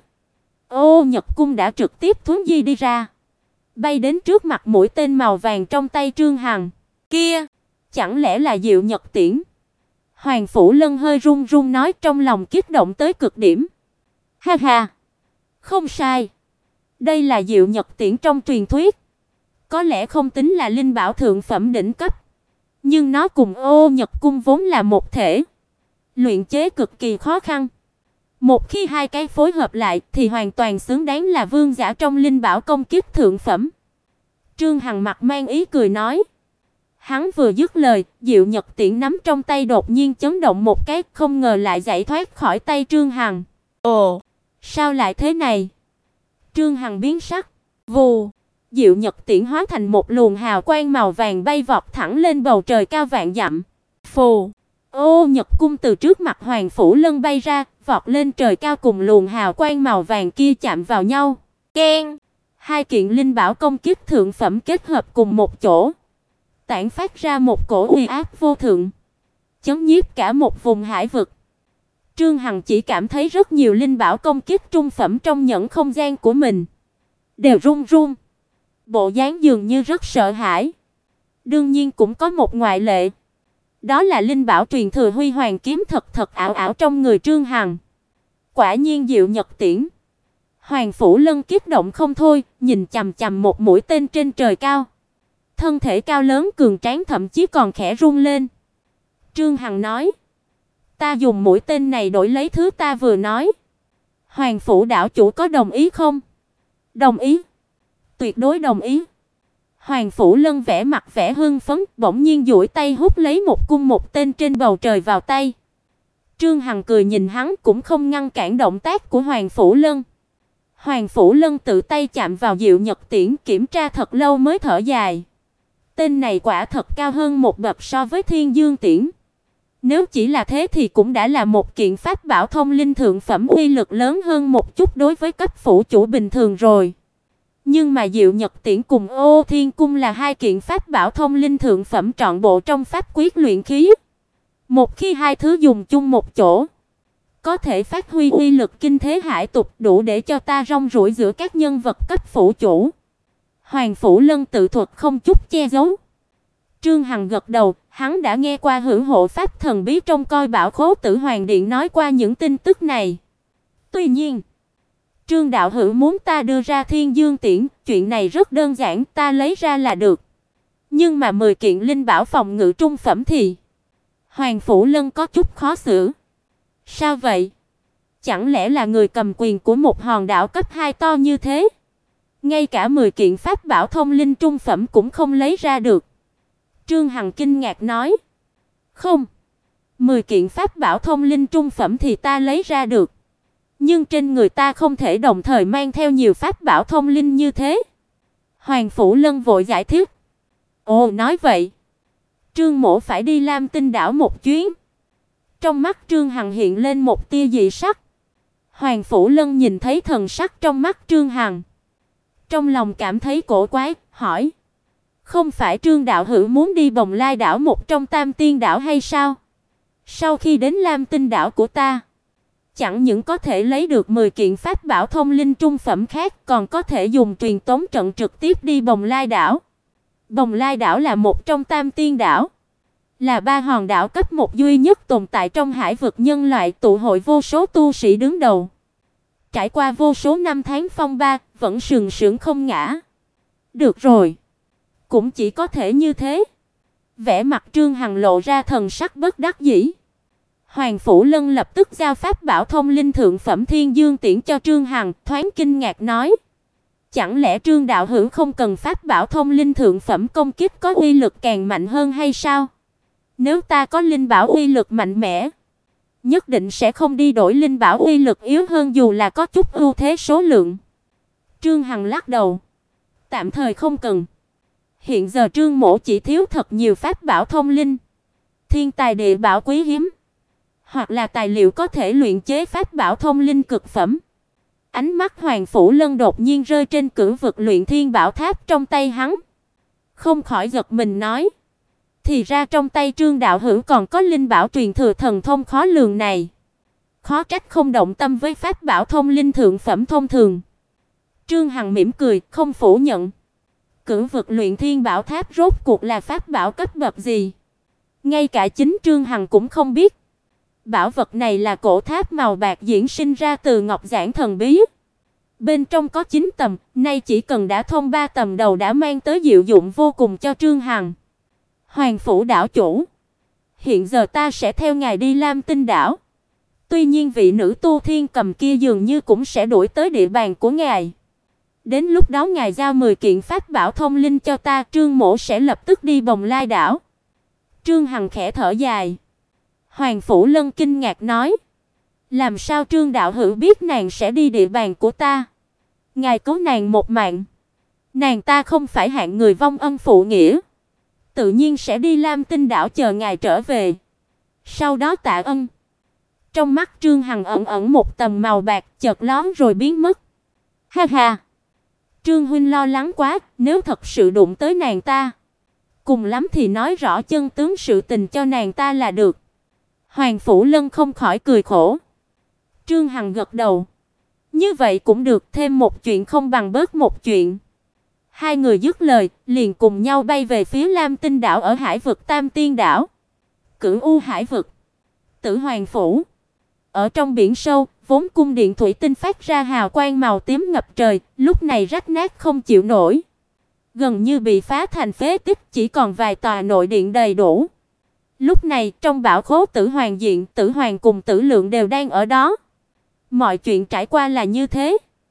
Ô Nhật cung đã trực tiếp thuấn di đi ra, bay đến trước mặt mũi tên màu vàng trong tay Trương Hằng. "Kia, chẳng lẽ là Diệu Nhật Tiễn?" Hoàng phủ Lân hơi run run nói, trong lòng kích động tới cực điểm. "Ha ha, không sai. Đây là Diệu Nhật Tiễn trong truyền thuyết. Có lẽ không tính là linh bảo thượng phẩm đỉnh cấp, nhưng nó cùng Ô Nhật cung vốn là một thể, luyện chế cực kỳ khó khăn. Một khi hai cái phối hợp lại thì hoàn toàn xứng đáng là vương giả trong linh bảo công kích thượng phẩm." Trương Hằng mặt mang ý cười nói. Hắn vừa dứt lời, Diệu Nhật Tiễn nắm trong tay đột nhiên chấn động một cái, không ngờ lại giải thoát khỏi tay Trương Hằng. "Ồ, sao lại thế này?" Trương Hằng biến sắc. Vù, Diệu Nhật Tiễn hóa thành một luồng hào quang màu vàng bay vọt thẳng lên bầu trời cao vạn dặm. Phù, Ô Nhật cung từ trước mặt Hoàng phủ Lân bay ra, vọt lên trời cao cùng luồng hào quang màu vàng kia chạm vào nhau. Keng! Hai kiện linh bảo công kích thượng phẩm kết hợp cùng một chỗ, tản phát ra một cổ uy áp vô thượng, chấn nhiếp cả một vùng hải vực. Trương Hằng chỉ cảm thấy rất nhiều linh bảo công kích trung phẩm trong nhẫn không gian của mình đều run run, bộ dáng dường như rất sợ hãi. Đương nhiên cũng có một ngoại lệ, đó là linh bảo truyền thừa Huy Hoàng kiếm thật ảo ảo trong người Trương Hằng. Quả nhiên Diệu Nhật Tiễn. Hoàng phủ Lân kích động không thôi, nhìn chằm chằm một mũi tên trên trời cao. Thân thể cao lớn cường tráng thậm chí còn khẽ run lên. Trương Hằng nói: "Ta dùng mũi tên này đổi lấy thứ ta vừa nói. Hoàng phủ đảo chủ có đồng ý không?" "Đồng ý. Tuyệt đối đồng ý." Hoàng Phủ Lân vẻ mặt vẻ hưng phấn, bỗng nhiên duỗi tay hút lấy một cung một tên trên bầu trời vào tay. Trương Hằng cười nhìn hắn, cũng không ngăn cản động tác của Hoàng Phủ Lân. Hoàng Phủ Lân tự tay chạm vào Diệu Nhật Tiễn, kiểm tra thật lâu mới thở dài. Tên này quả thật cao hơn một bậc so với Thiên Dương Tiễn. Nếu chỉ là thế thì cũng đã là một kiện pháp bảo thông linh thượng phẩm, uy lực lớn hơn một chút đối với cấp phủ chủ bình thường rồi. Nhưng mà Diệu Nhật Tiễn cùng Ô Thiên Cung là hai kiện pháp bảo thông linh thượng phẩm trọn bộ trong pháp quyết luyện khí. Một khi hai thứ dùng chung một chỗ, có thể phát huy uy lực kinh thế hải tục, đủ để cho ta rong ruổi giữa các nhân vật cấp phủ chủ. Hoàng Phủ Lân tự thuật không chút che giấu. Trương Hằng gật đầu, hắn đã nghe qua Hữu Hộ pháp thần bí trong coi bảo khố Tử Hoàng Điện nói qua những tin tức này. Tuy nhiên, Trương đạo hữu muốn ta đưa ra Thiên Dương Tiễn, chuyện này rất đơn giản, ta lấy ra là được. Nhưng mà 10 kiện linh bảo phòng ngự trung phẩm thì Hoàng Phủ Lân có chút khó xử. Sao vậy? Chẳng lẽ là người cầm quyền của một hòn đảo cấp 2 to như thế, ngay cả 10 kiện pháp bảo thông linh trung phẩm cũng không lấy ra được? Trương Hằng kinh ngạc nói. Không, 10 kiện pháp bảo thông linh trung phẩm thì ta lấy ra được, nhưng trên người ta không thể đồng thời mang theo nhiều pháp bảo thông linh như thế. Hoàng Phủ Lân vội giải thích. Ồ, nói vậy Trương mỗ phải đi Lam Tinh đảo một chuyến. Trong mắt Trương Hằng hiện lên một tia dị sắc. Hoàng Phủ Lân nhìn thấy thần sắc trong mắt Trương Hằng, trong lòng cảm thấy cổ quái, hỏi: "Không phải Trương đạo hữu muốn đi Bồng Lai đảo, một trong Tam Tiên đảo hay sao? Sau khi đến Lam Tinh đảo của ta, chẳng những có thể lấy được 10 kiện pháp bảo thông linh trung phẩm khác, còn có thể dùng truyền tống trận trực tiếp đi Bồng Lai đảo." Bồng Lai đảo là một trong Tam Tiên đảo, là 3 hòn đảo cấp 1 duy nhất tồn tại trong hải vực nhân loại, tụ hội vô số tu sĩ đứng đầu. Trải qua vô số năm tháng phong ba, vẫn sừng sững không ngã. Được rồi, cũng chỉ có thể như thế. Vẻ mặt Trương Hằng lộ ra thần sắc bất đắc dĩ. Hoàng Phủ Lân lập tức giao pháp bảo thông linh thượng phẩm Thiên Dương Tiễn cho Trương Hằng, thoáng kinh ngạc nói: "Chẳng lẽ Trương đạo hữu không cần pháp bảo thông linh thượng phẩm công kích có uy lực càng mạnh hơn hay sao? Nếu ta có linh bảo uy lực mạnh mẽ, nhất định sẽ không đi đổi linh bảo uy lực yếu hơn dù là có chút ưu thế số lượng." Trương Hằng lắc đầu: "Tạm thời không cần. Hiện giờ Trương mỗ chỉ thiếu thật nhiều pháp bảo thông linh, thiên tài địa bảo quý hiếm, hoặc là tài liệu có thể luyện chế pháp bảo thông linh cực phẩm." Ánh mắt Hoàng Phủ Lân đột nhiên rơi trên cửu vực luyện thiên bảo tháp trong tay hắn, không khỏi giật mình nói: "Thì ra trong tay Trương đạo hữu còn có linh bảo truyền thừa thần thông khó lường này. Khó trách không động tâm với pháp bảo thông linh thượng phẩm thông thường." Trương Hằng mỉm cười, không phủ nhận. Cửu vực luyện thiên bảo tháp rốt cuộc là pháp bảo cấp bậc gì? Ngay cả chính Trương Hằng cũng không biết. Bảo vật này là cổ tháp màu bạc diễn sinh ra từ ngọc giản thần bí. Bên trong có 9 tầng, nay chỉ cần đã thông 3 tầng đầu đã mang tới diệu dụng vô cùng cho Trương Hằng. "Hoàng phủ đảo chủ, hiện giờ ta sẽ theo ngài đi Lam Tinh đảo. Tuy nhiên vị nữ tu thiên cầm kia dường như cũng sẽ đuổi tới địa bàn của ngài. Đến lúc đó ngài giao 10 kiện pháp bảo thông linh cho ta, Trương mỗ sẽ lập tức đi Bồng Lai đảo." Trương Hằng khẽ thở dài. Hoàng Phủ Lân kinh ngạc nói: "Làm sao Trương đạo hữu biết nàng sẽ đi địa bàn của ta? Ngài cứu nàng một mạng, nàng ta không phải hạng người vong ân phụ nghĩa, tự nhiên sẽ đi Lam Tinh đảo chờ ngài trở về, sau đó tạ ân." Trong mắt Trương Hằng ẩn ẩn một tầng màu bạc chợt lóe rồi biến mất. "Ha ha, Trương huynh lo lắng quá, nếu thật sự đụng tới nàng ta, cùng lắm thì nói rõ chân tướng sự tình cho nàng ta là được." Hoàng Phủ Lân không khỏi cười khổ. Trương Hằng gật đầu. Như vậy cũng được, thêm một chuyện không bằng bớt một chuyện. Hai người dứt lời, liền cùng nhau bay về phía Lam Tinh đảo ở hải vực Tam Tiên đảo. Cửu U hải vực, Tử Hoàng phủ. Ở trong biển sâu, vốn cung điện thủy tinh phát ra hào quang màu tím ngập trời, lúc này rách nát không chịu nổi, gần như bị phá thành phế tích, chỉ còn vài tòa nội điện đầy đủ. Lúc này, trong bảo khố Tử Hoàng Diện, Tử Hoàng cùng Tử Lượng đều đang ở đó. Mọi chuyện trải qua là như thế.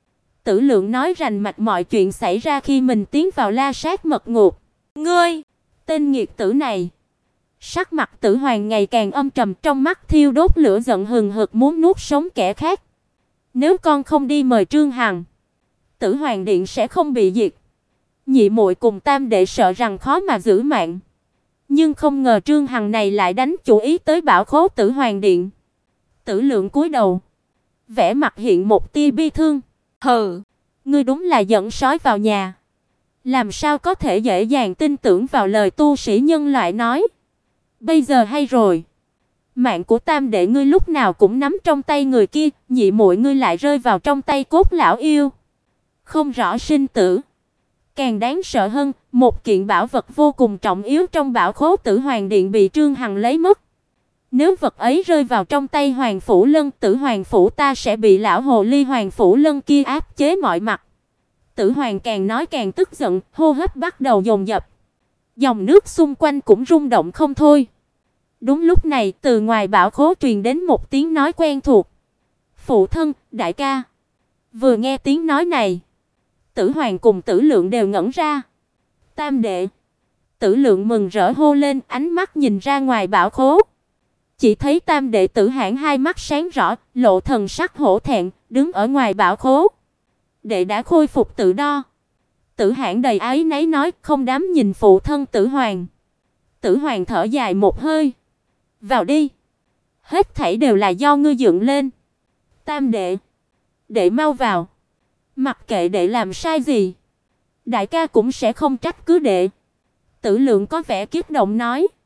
Tử Lượng nói rành mạch mọi chuyện xảy ra khi mình tiến vào La Sát mật ngục. Ngươi, tên nghiệt tử này. Sắc mặt Tử Hoàng ngày càng âm trầm, trong mắt thiêu đốt lửa giận hừng hực muốn nuốt sống kẻ khác. Nếu con không đi mời Trương Hằng, Tử Hoàng điện sẽ không bị diệt. Nhị muội cùng tam đệ sợ rằng khó mà giữ mạng. Nhưng không ngờ Trương Hằng này lại đánh chủ ý tới bảo khố Tử Hoàng điện. Tử Lượng cúi đầu, vẻ mặt hiện một tia bi thương. Hừ, ngươi đúng là dẫn sói vào nhà. Làm sao có thể dễ dàng tin tưởng vào lời tu sĩ nhân loại nói. Bây giờ hay rồi. Mạng của tam đệ ngươi lúc nào cũng nắm trong tay người kia, nhị muội ngươi lại rơi vào trong tay cốt lão yêu. Không rõ sinh tử. Càng đáng sợ hơn, một kiện bảo vật vô cùng trọng yếu trong bảo khố Tử Hoàng điện bị Trương Hằng lấy mất. Nếu vật ấy rơi vào trong tay Hoàng Phủ Lân, Tử Hoàng phủ ta sẽ bị lão hồ ly Hoàng Phủ Lân kia áp chế mọi mặt. Tử Hoàng càng nói càng tức giận, hô hấp bắt đầu dồn dập. Dòng nước xung quanh cũng rung động không thôi. Đúng lúc này, từ ngoài bảo khố truyền đến một tiếng nói quen thuộc. Phụ thân, đại ca. Vừa nghe tiếng nói này, Tử Hoàng cùng Tử Lượng đều ngẩn ra. Tam đệ. Tử Lượng mừng rỡ hô lên, ánh mắt nhìn ra ngoài bảo khố. Chỉ thấy tam đệ Tử Hãn hai mắt sáng rõ, lộ thần sắc hổ thẹn, đứng ở ngoài bảo khố. Đệ đã khôi phục tự do. Tử Hãn đầy áy náy nói, không dám nhìn phụ thân Tử Hoàng. Tử Hoàng thở dài một hơi. Vào đi. Hết thảy đều là do ngươi dựng lên. Tam đệ. Đệ mau vào. Mặc kệ đệ làm sai gì, đại ca cũng sẽ không trách cứ đệ. Tử Lượng có vẻ kích động nói.